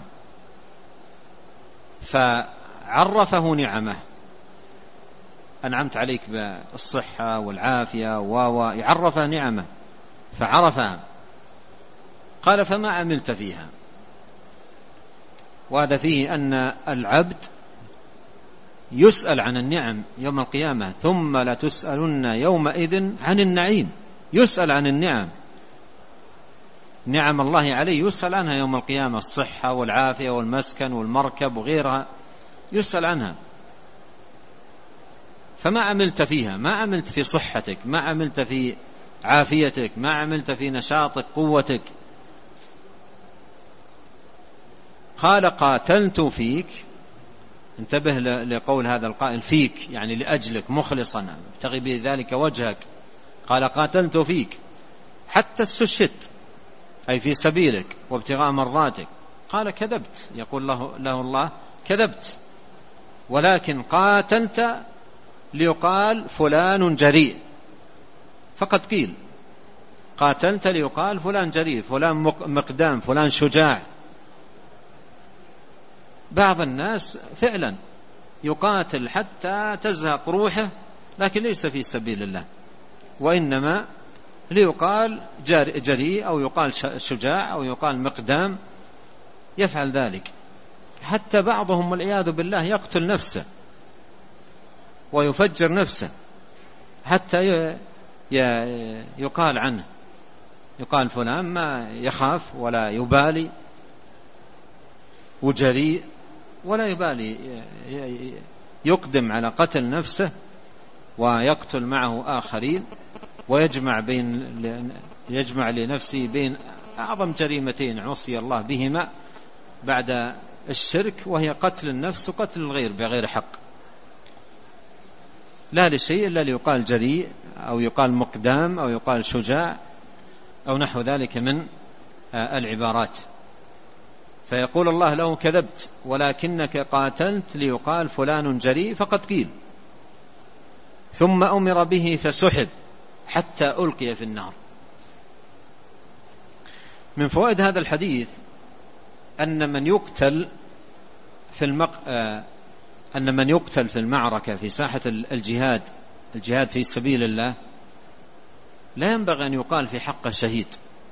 فعرفه نعمه، أنعمت عليك بالصحة والعافية و يعرفه نعمه فعرفها. قال فما عملت فيها؟ وهذا فيه أن العبد يسأل عن النعم يوم القيامة، ثم لا تسألن يومئذ عن النعيم. يسأل عن النعم، نعم الله عليه يسأل عنها يوم القيامة، الصحة والعافية والمسكن والمركب وغيرها يسأل عنها. فما عملت فيها؟ ما عملت في صحتك، ما عملت في عافيتك، ما عملت في نشاطك قوتك. قال قاتلت فيك. انتبه لقول هذا القائل فيك، يعني لأجلك مخلصا ابتغي بذلك وجهك. قال قاتلت فيك حتى استشهدت، أي في سبيلك وابتغاء مرضاتك. قال كذبت، يقول له, له الله كذبت، ولكن قاتلت ليقال فلان جريء، فقد قيل قاتلت ليقال فلان جريء، فلان مقدام، فلان شجاع. بعض الناس فعلا يقاتل حتى تزهق روحه، لكن ليس في سبيل الله، وإنما ليقال جريء أو يقال شجاع أو يقال مقدام، يفعل ذلك. حتى بعضهم والعياذ بالله يقتل نفسه ويفجر نفسه حتى يقال عنه، يقال فلان ما يخاف ولا يبالي وجريء ولا يبالي، يقدم على قتل نفسه ويقتل معه آخرين، ويجمع بين يجمع لنفسه بين أعظم جريمتين عصي الله بهما بعد الشرك، وهي قتل النفس وقتل الغير بغير حق، لا لشيء إلا ليقال جريء أو يقال مقدام أو يقال شجاع أو نحو ذلك من العبارات. فيقول الله له كذبت، ولكنك قاتلت ليقال فلان جريء، فقد قيل. ثم أمر به فسحب حتى ألقي في النار. من فوائد هذا الحديث أن من يقتل في المق... أن من يقتل في المعركة في ساحة الجهاد الجهاد في سبيل الله لا ينبغي أن يقال في حقه شهيد،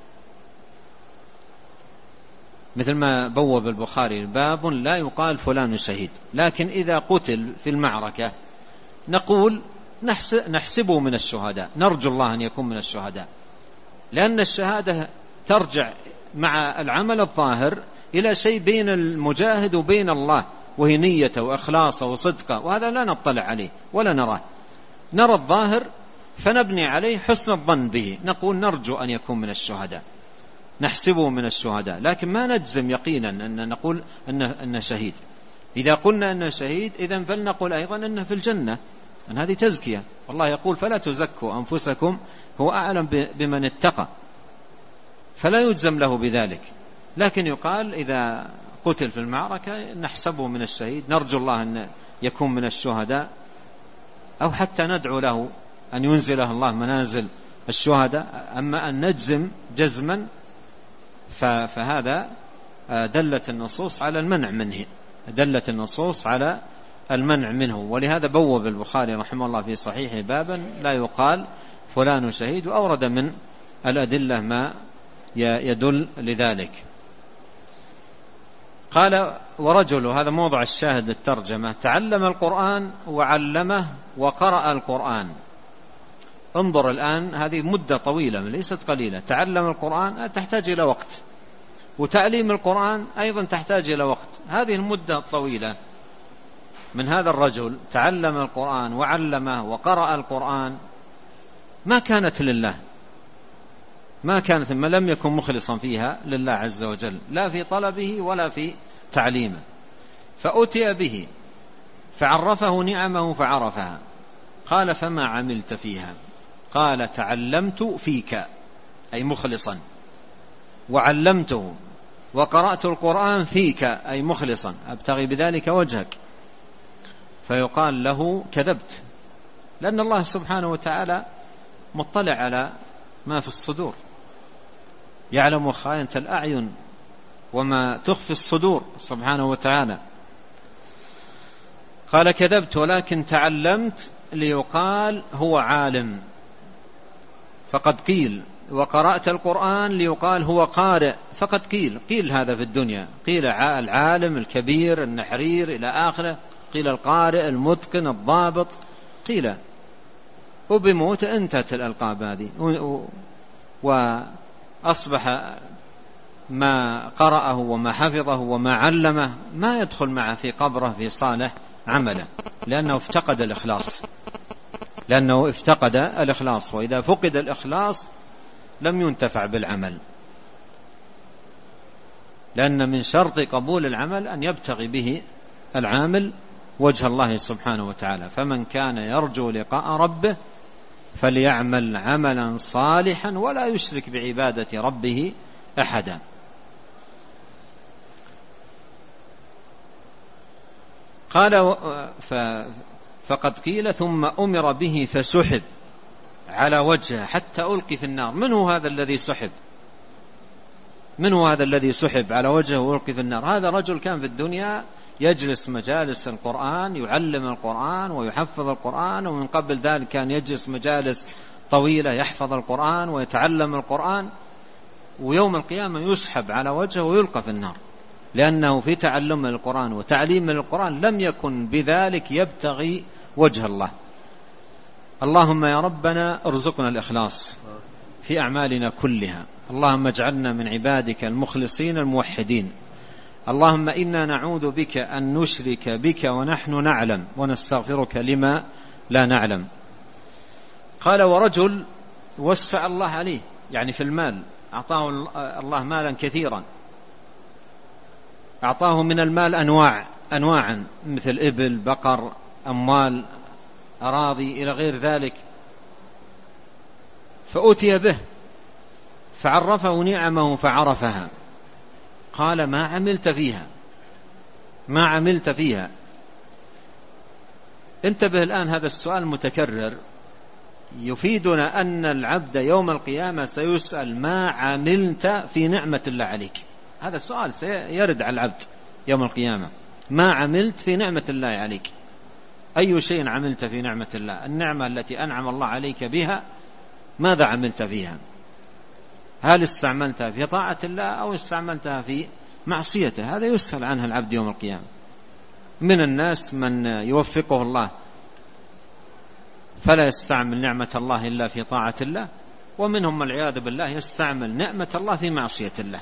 مثل ما بوب البخاري باب لا يقال فلان شهيد. لكن إذا قتل في المعركة نقول نحسبه من الشهداء، نرجو الله أن يكون من الشهداء، لأن الشهادة ترجع مع العمل الظاهر إلى شيء بين المجاهد وبين الله، وهي نيته وإخلاصه وصدقه، وهذا لا نطلع عليه ولا نراه، نرى الظاهر فنبني عليه حسن الظن به، نقول نرجو أن يكون من الشهداء، نحسبه من الشهداء، لكن ما نجزم يقينا أن نقول أنه, أنه شهيد. إذا قلنا أنه شهيد إذن فلنقول أيضا أنه في الجنة، أن هذه تزكية، والله يقول فلا تزكوا أنفسكم هو أعلم بمن اتقى، فلا يجزم له بذلك. لكن يقال إذا قتل في المعركة نحسبه من الشهيد، نرجو الله أن يكون من الشهداء أو حتى ندعو له أن ينزله الله منازل الشهداء. أما أن نجزم جزما فهذا دلت النصوص على المنع منه، دلت النصوص على المنع منه. ولهذا بوب البخاري رحمه الله في صحيحه بابا لا يقال فلان شهيد، وأورد من الأدلة ما يدل لذلك. قال ورجل، هذا موضع الشاهد الترجمة، تعلم القرآن وعلمه وقرأ القرآن. انظر الآن، هذه مدة طويلة ليست قليلة. تعلم القرآن تحتاج إلى وقت، وتعليم القرآن أيضا تحتاج إلى وقت. هذه المدة الطويلة من هذا الرجل تعلم القرآن وعلمه وقرأ القرآن ما كانت لله، ما كانت، ما لم يكن مخلصا فيها لله عز وجل، لا في طلبه ولا في تعليمه. فأتي به فعرفه نعمه فعرفها. قال فما عملت فيها؟ قال تعلمت فيك، أي مخلصا، وعلمته، وقرأت القرآن فيك، أي مخلصا، أبتغي بذلك وجهك. فيقال له كذبت، لأن الله سبحانه وتعالى مطلع على ما في الصدور، يعلم خائنة الأعين وما تخفي الصدور سبحانه وتعالى. قال كذبت، ولكن تعلمت ليقال هو عالم فقد قيل، وقرأت القرآن ليقال هو قارئ فقد قيل. قيل هذا في الدنيا، قيل العالم الكبير النحرير إلى آخره، قيل القارئ المتقن الضابط، قيل. وبموت انتهت الألقاب هذه، وأصبح ما قرأه وما حفظه وما علمه ما يدخل معه في قبره في صالح عمله، لأنه افتقد الإخلاص، لأنه افتقد الإخلاص. وإذا فقد الإخلاص لم ينتفع بالعمل، لأن من شرط قبول العمل أن يبتغي به العامل وجه الله سبحانه وتعالى. فمن كان يرجو لقاء ربه فليعمل عملا صالحا ولا يشرك بعبادة ربه أحدا. قال فقد قيل ثم أمر به فسحب على وجهه حتى ألقي في النار. من هو هذا الذي سحب؟ من هو هذا الذي سحب على وجهه وألقي في النار؟ هذا رجل كان في الدنيا يجلس مجالس القرآن، يعلم القرآن ويحفظ القرآن، ومن قبل ذلك كان يجلس مجالس طويلة يحفظ القرآن ويتعلم القرآن، ويوم القيامة يسحب على وجهه ويلقى في النار، لأنه في تعلم القرآن وتعليم القرآن لم يكن بذلك يبتغي وجه الله. اللهم يا ربنا ارزقنا الإخلاص في أعمالنا كلها، اللهم اجعلنا من عبادك المخلصين الموحدين. اللهم إنا نعوذ بك أن نشرك بك ونحن نعلم، ونستغفرك لما لا نعلم. قال ورجل وسع الله عليه، يعني في المال، أعطاه الله مالا كثيرا، أعطاه من المال أنواع أنواعا مثل إبل، بقر، أموال، أراضي إلى غير ذلك. فأتي به فعرفه نعمه فعرفها. قال ما عملت فيها؟ ما عملت فيها؟ انتبه الآن، هذا السؤال متكرر يفيدنا أن العبد يوم القيامة سيسأل ما عملت في نعمة الله عليك. هذا السؤال سيرد على العبد يوم القيامة، ما عملت في نعمة الله عليك؟ أي شيء عملت في نعمة الله؟ النعمة التي أنعم الله عليك بها ماذا عملت فيها؟ هل استعملتها في طاعة الله أو استعملتها في معصيته؟ هذا يسأل عنها العبد يوم القيامة. من الناس من يوفقه الله فلا يستعمل نعمة الله إلا في طاعة الله، ومنهم والعياذ بالله يستعمل نعمة الله في معصية الله.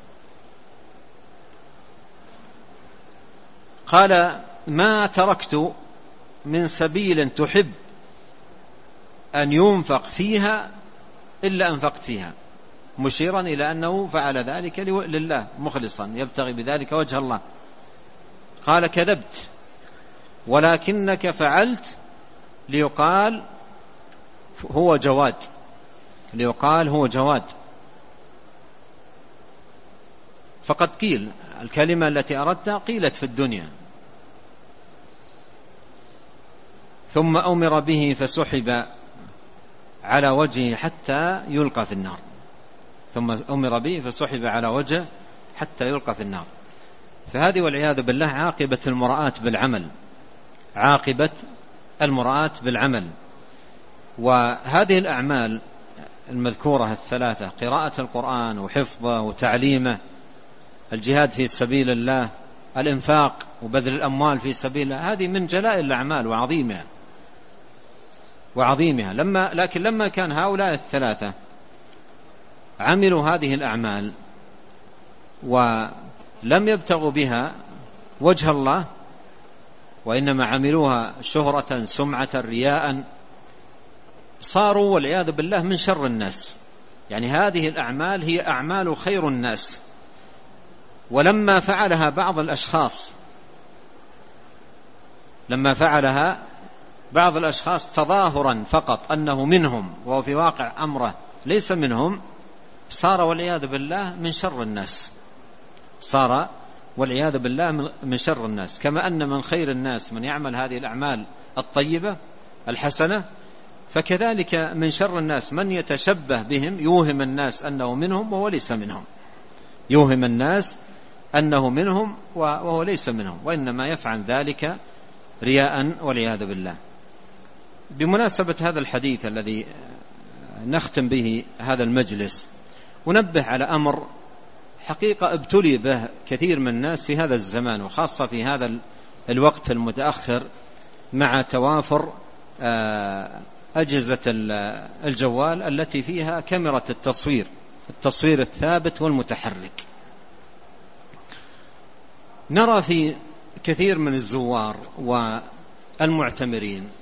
قال ما تركت من سبيل تحب أن ينفق فيها إلا أنفقت فيها، مشيرا إلى أنه فعل ذلك لله مخلصا يبتغي بذلك وجه الله. قال كذبت، ولكنك فعلت ليقال هو جواد، ليقال هو جواد. فقد قيل الكلمة التي أردتها قيلت في الدنيا، ثم أمر به فسحب على وجهه حتى يلقى في النار ثم أمر به فسحب على وجهه حتى يلقى في النار. فهذه والعياذ بالله عاقبة المرآة بالعمل عاقبة المرآة بالعمل. وهذه الأعمال المذكورة الثلاثة، قراءة القرآن وحفظه وتعليمه، الجهاد في سبيل الله، الإنفاق وبذل الأموال في سبيل الله، هذه من جلائل الأعمال وعظيمها وعظيمها لما لكن لما كان هؤلاء الثلاثة عملوا هذه الأعمال ولم يبتغوا بها وجه الله، وإنما عملوها شهرة سمعة رياء، صاروا والعياذ بالله من شر الناس. يعني هذه الأعمال هي أعمال خير الناس، ولما فعلها بعض الأشخاص لما فعلها بعض الأشخاص تظاهرا فقط أنه منهم وهو في واقع أمره ليس منهم، صار والعياذ بالله من شر الناس صار والعياذ بالله من شر الناس. كما أن من خير الناس من يعمل هذه الأعمال الطيبة الحسنة، فكذلك من شر الناس من يتشبه بهم يوهم الناس أنه منهم وهو ليس منهم يوهم الناس أنه منهم وهو ليس منهم، وإنما يفعل ذلك رياء والعياذ بالله. بمناسبة هذا الحديث الذي نختم به هذا المجلس، ونبه على أمر حقيقة ابتلي به كثير من الناس في هذا الزمان، وخاصة في هذا الوقت المتأخر مع توافر أجهزة الجوال التي فيها كاميرا التصوير التصوير الثابت والمتحرك. نرى في كثير من الزوار والمعتمرين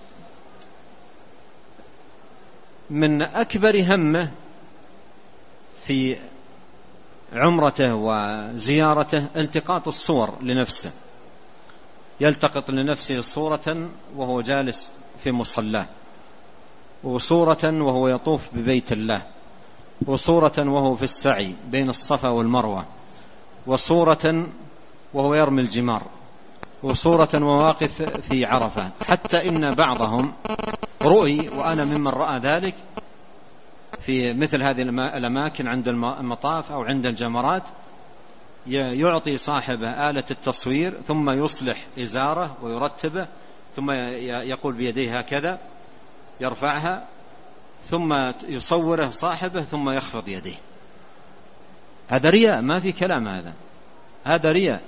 من أكبر همه في عمرته وزيارته التقاط الصور لنفسه، يلتقط لنفسه صورة وهو جالس في مصلاه، وصورة وهو يطوف ببيت الله، وصورة وهو في السعي بين الصفا والمروة، وصورة وهو يرمي الجمار، وصورة وواقف في عرفة. حتى إن بعضهم رؤي، وأنا ممن رأى ذلك، في مثل هذه الأماكن عند المطاف أو عند الجمرات يعطي صاحبه آلة التصوير ثم يصلح إزاره ويرتبه، ثم يقول بيديه هكذا يرفعها، ثم يصوره صاحبه ثم يخفض يديه. هذا رياء، ما في كلام، هذا هذا رياء.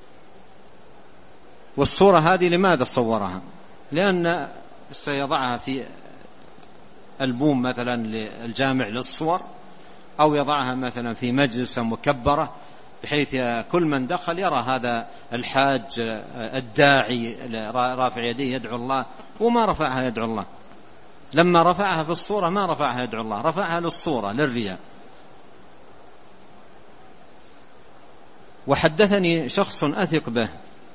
والصورة هذه لماذا صورها؟ لأن سيضعها في ألبوم مثلا للجامع للصور، أو يضعها مثلا في مجلس مكبرة بحيث كل من دخل يرى هذا الحاج الداعي رافع يديه يدعو الله، وما رفعها يدعو الله. لما رفعها في الصورة ما رفعها يدعو الله، رفعها للصورة للرياء. وحدثني شخص أثق به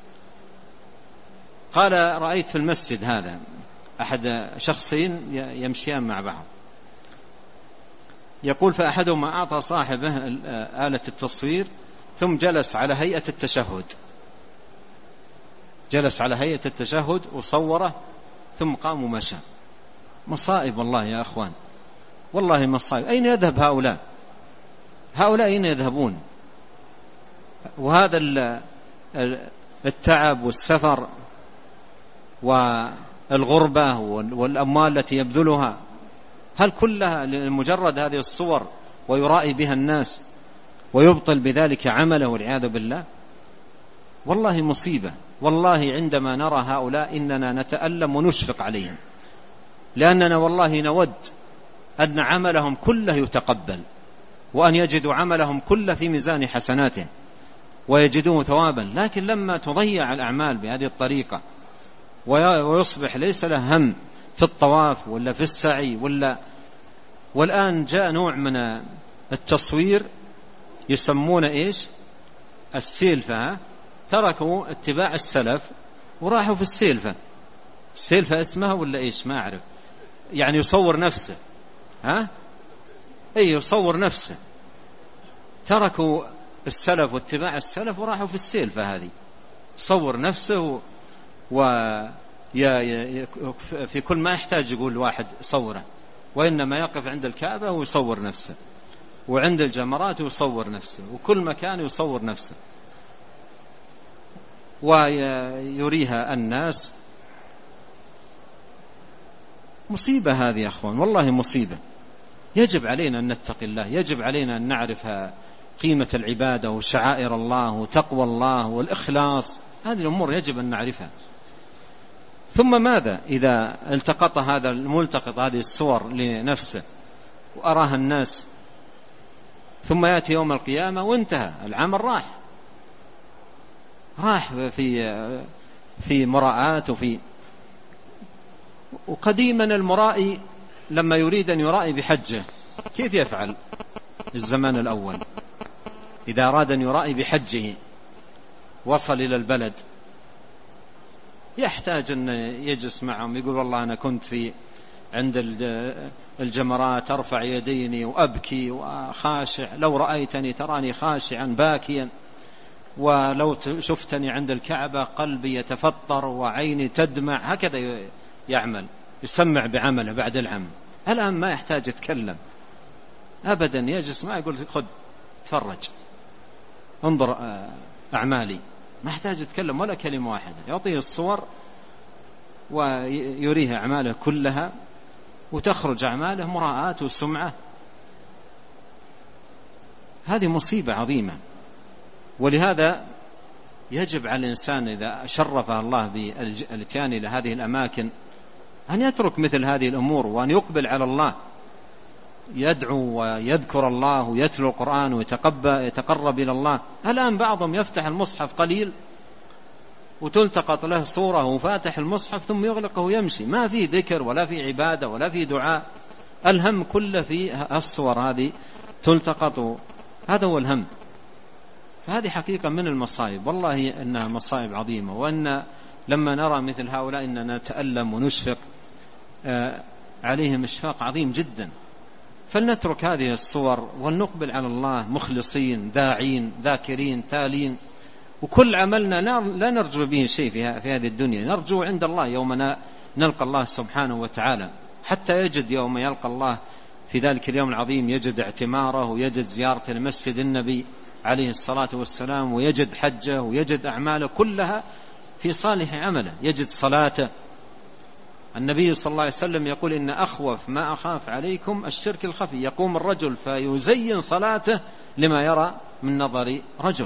قال: رأيت في المسجد هذا أحد شخصين يمشيان مع بعض، يقول: فأحدهما أعطى صاحبه آلة التصوير ثم جلس على هيئة التشهد جلس على هيئة التشهد وصوره ثم قام ومشى. مصائب والله يا أخوان، والله مصائب. أين يذهب هؤلاء؟ هؤلاء أين يذهبون؟ وهذا التعب والسفر والغربة والأموال التي يبذلها، هل كلها لمجرد هذه الصور ويرائي بها الناس ويبطل بذلك عمله والعياذ بالله؟ والله مصيبة. والله عندما نرى هؤلاء إننا نتألم ونشفق عليهم، لأننا والله نود أن عملهم كله يتقبل، وأن يجدوا عملهم كله في ميزان حسناته ويجدوه ثوابا. لكن لما تضيع الأعمال بهذه الطريقة ويصبح ليس له هم في الطواف ولا في السعي ولا والآن جاء نوع من التصوير يسمونه إيش؟ السيلفة. تركوا اتباع السلف وراحوا في السيلفة. السيلفة اسمها ولا إيش؟ ما أعرف. يعني يصور نفسه، ها؟ أي يصور نفسه. تركوا السلف واتباع السلف وراحوا في السيلفة هذه، صور نفسه في كل ما يحتاج يقول واحد صوره، وإنما يقف عند الكعبة ويصور نفسه، وعند الجمرات يصور نفسه، وكل مكان يصور نفسه ويريها الناس. مصيبة هذه يا أخوان، والله مصيبة. يجب علينا أن نتقي الله، يجب علينا أن نعرف قيمة العبادة وشعائر الله وتقوى الله والإخلاص. هذه الأمور يجب أن نعرفها. ثم ماذا إذا التقط هذا الملتقط هذه الصور لنفسه وأراها الناس، ثم يأتي يوم القيامة وانتهى العمل، راح راح في في مراءات. وفي وقديما المرائي لما يريد أن يرائي بحجه كيف يفعل؟ الزمان الأول إذا أراد أن يرائي بحجه وصل إلى البلد يحتاج أن يجلس معهم، يقول والله أنا كنت في عند الجمرات أرفع يديني وأبكي وخاشع، لو رأيتني تراني خاشعا باكيا، ولو شفتني عند الكعبة قلبي يتفطر وعيني تدمع. هكذا يعمل، يسمع بعمله بعد العمل. الآن ما يحتاج يتكلم أبدا، يجلس معه يقول خذ تفرج انظر أعمالي، ما يحتاج يتكلم ولا كلمة واحدة، يعطيه الصور ويريه أعماله كلها، وتخرج أعماله مراءة وسمعة. هذه مصيبة عظيمة. ولهذا يجب على الإنسان إذا شرفه الله بالإتيان إلى هذه الأماكن أن يترك مثل هذه الأمور، وأن يقبل على الله، يدعو ويذكر الله ويتلو القرآن ويتقرب إلى الله. الآن بعضهم يفتح المصحف قليل وتلتقط له صورة وفاتح المصحف ثم يغلقه ويمشي، ما في ذكر ولا في عبادة ولا في دعاء، الهم كله في الصور هذه تلتقط، هذا هو الهم. فهذه حقيقة من المصائب، والله إنها مصائب عظيمة، وأن لما نرى مثل هؤلاء إننا نتألم ونشفق عليهم إشفاق عظيم جدا. فلنترك هذه الصور ونقبل على الله مخلصين داعين ذاكرين تالين، وكل عملنا لا نرجو به شيء في هذه الدنيا، نرجو عند الله يوم نلقى الله سبحانه وتعالى، حتى يجد يوم يلقى الله في ذلك اليوم العظيم يجد اعتماره ويجد زيارة المسجد النبي عليه الصلاة والسلام، ويجد حجه ويجد أعماله كلها في صالح عمله، يجد صلاته. النبي صلى الله عليه وسلم يقول إن أخوف ما أخاف عليكم الشرك الخفي، يقوم الرجل فيزين صلاته لما يرى من نظر رجل.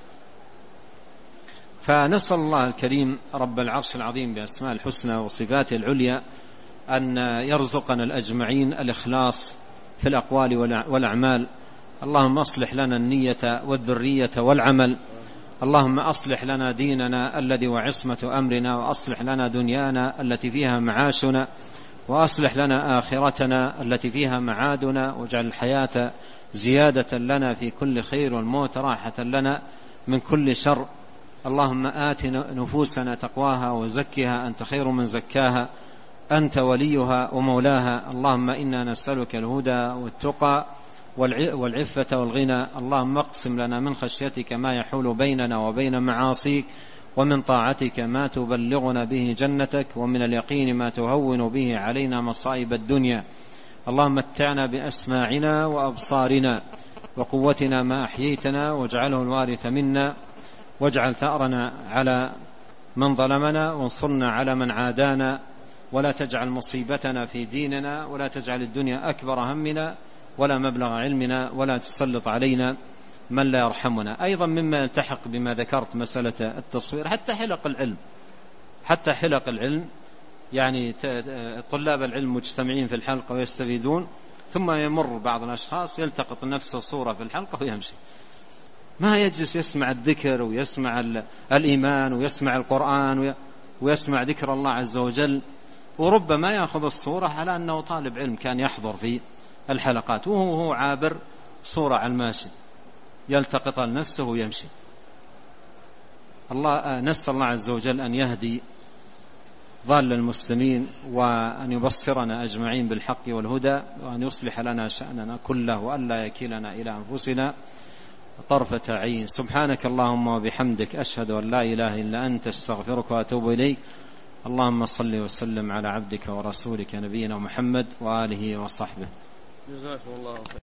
فنسأل الله الكريم رب العرش العظيم بأسماء الحسنى وصفاته العليا أن يرزقنا الأجمعين الإخلاص في الأقوال والأعمال. اللهم أصلح لنا النية والذرية والعمل. اللهم أصلح لنا ديننا الذي وعصمة أمرنا، وأصلح لنا دنيانا التي فيها معاشنا، وأصلح لنا آخرتنا التي فيها معادنا، واجعل الحياة زيادة لنا في كل خير والموت راحة لنا من كل شر. اللهم آت نفوسنا تقواها وزكها أنت خير من زكاها، أنت وليها ومولاها. اللهم إنا نسألك الهدى والتقى والعفة والغنى. اللهم اقسم لنا من خشيتك ما يحول بيننا وبين معاصيك، ومن طاعتك ما تبلغنا به جنتك، ومن اليقين ما تهون به علينا مصائب الدنيا. اللهم متعنا بأسماعنا وأبصارنا وقوتنا ما أحييتنا، واجعله الوارث منا، واجعل ثأرنا على من ظلمنا، وانصرنا على من عادانا، ولا تجعل مصيبتنا في ديننا، ولا تجعل الدنيا أكبر همنا ولا مبلغ علمنا، ولا تسلط علينا من لا يرحمنا. أيضا مما يلتحق بما ذكرت مسألة التصوير، حتى حلق العلم، حتى حلق العلم يعني طلاب العلم مجتمعين في الحلقة ويستفيدون، ثم يمر بعض الأشخاص يلتقط نفس الصورة في الحلقة ويمشي، ما يجلس يسمع الذكر ويسمع الإيمان ويسمع القرآن ويسمع ذكر الله عز وجل، وربما يأخذ الصورة على أنه طالب علم كان يحضر في الحلقات، وهو عابر صورة على الماشي يلتقط لنفسه ويمشي. الله نسأل الله عز وجل أن يهدي ضال المسلمين، وأن يبصرنا أجمعين بالحق والهدى، وأن يصلح لنا شأننا كله، وأن لا يكلنا إلى أنفسنا طرفة عين. سبحانك اللهم وبحمدك، أشهد أن لا إله إلا أنت، استغفرك وأتوب إليك. اللهم صل وسلم على عبدك ورسولك نبينا محمد وآله وصحبه. جزاكم الله خير.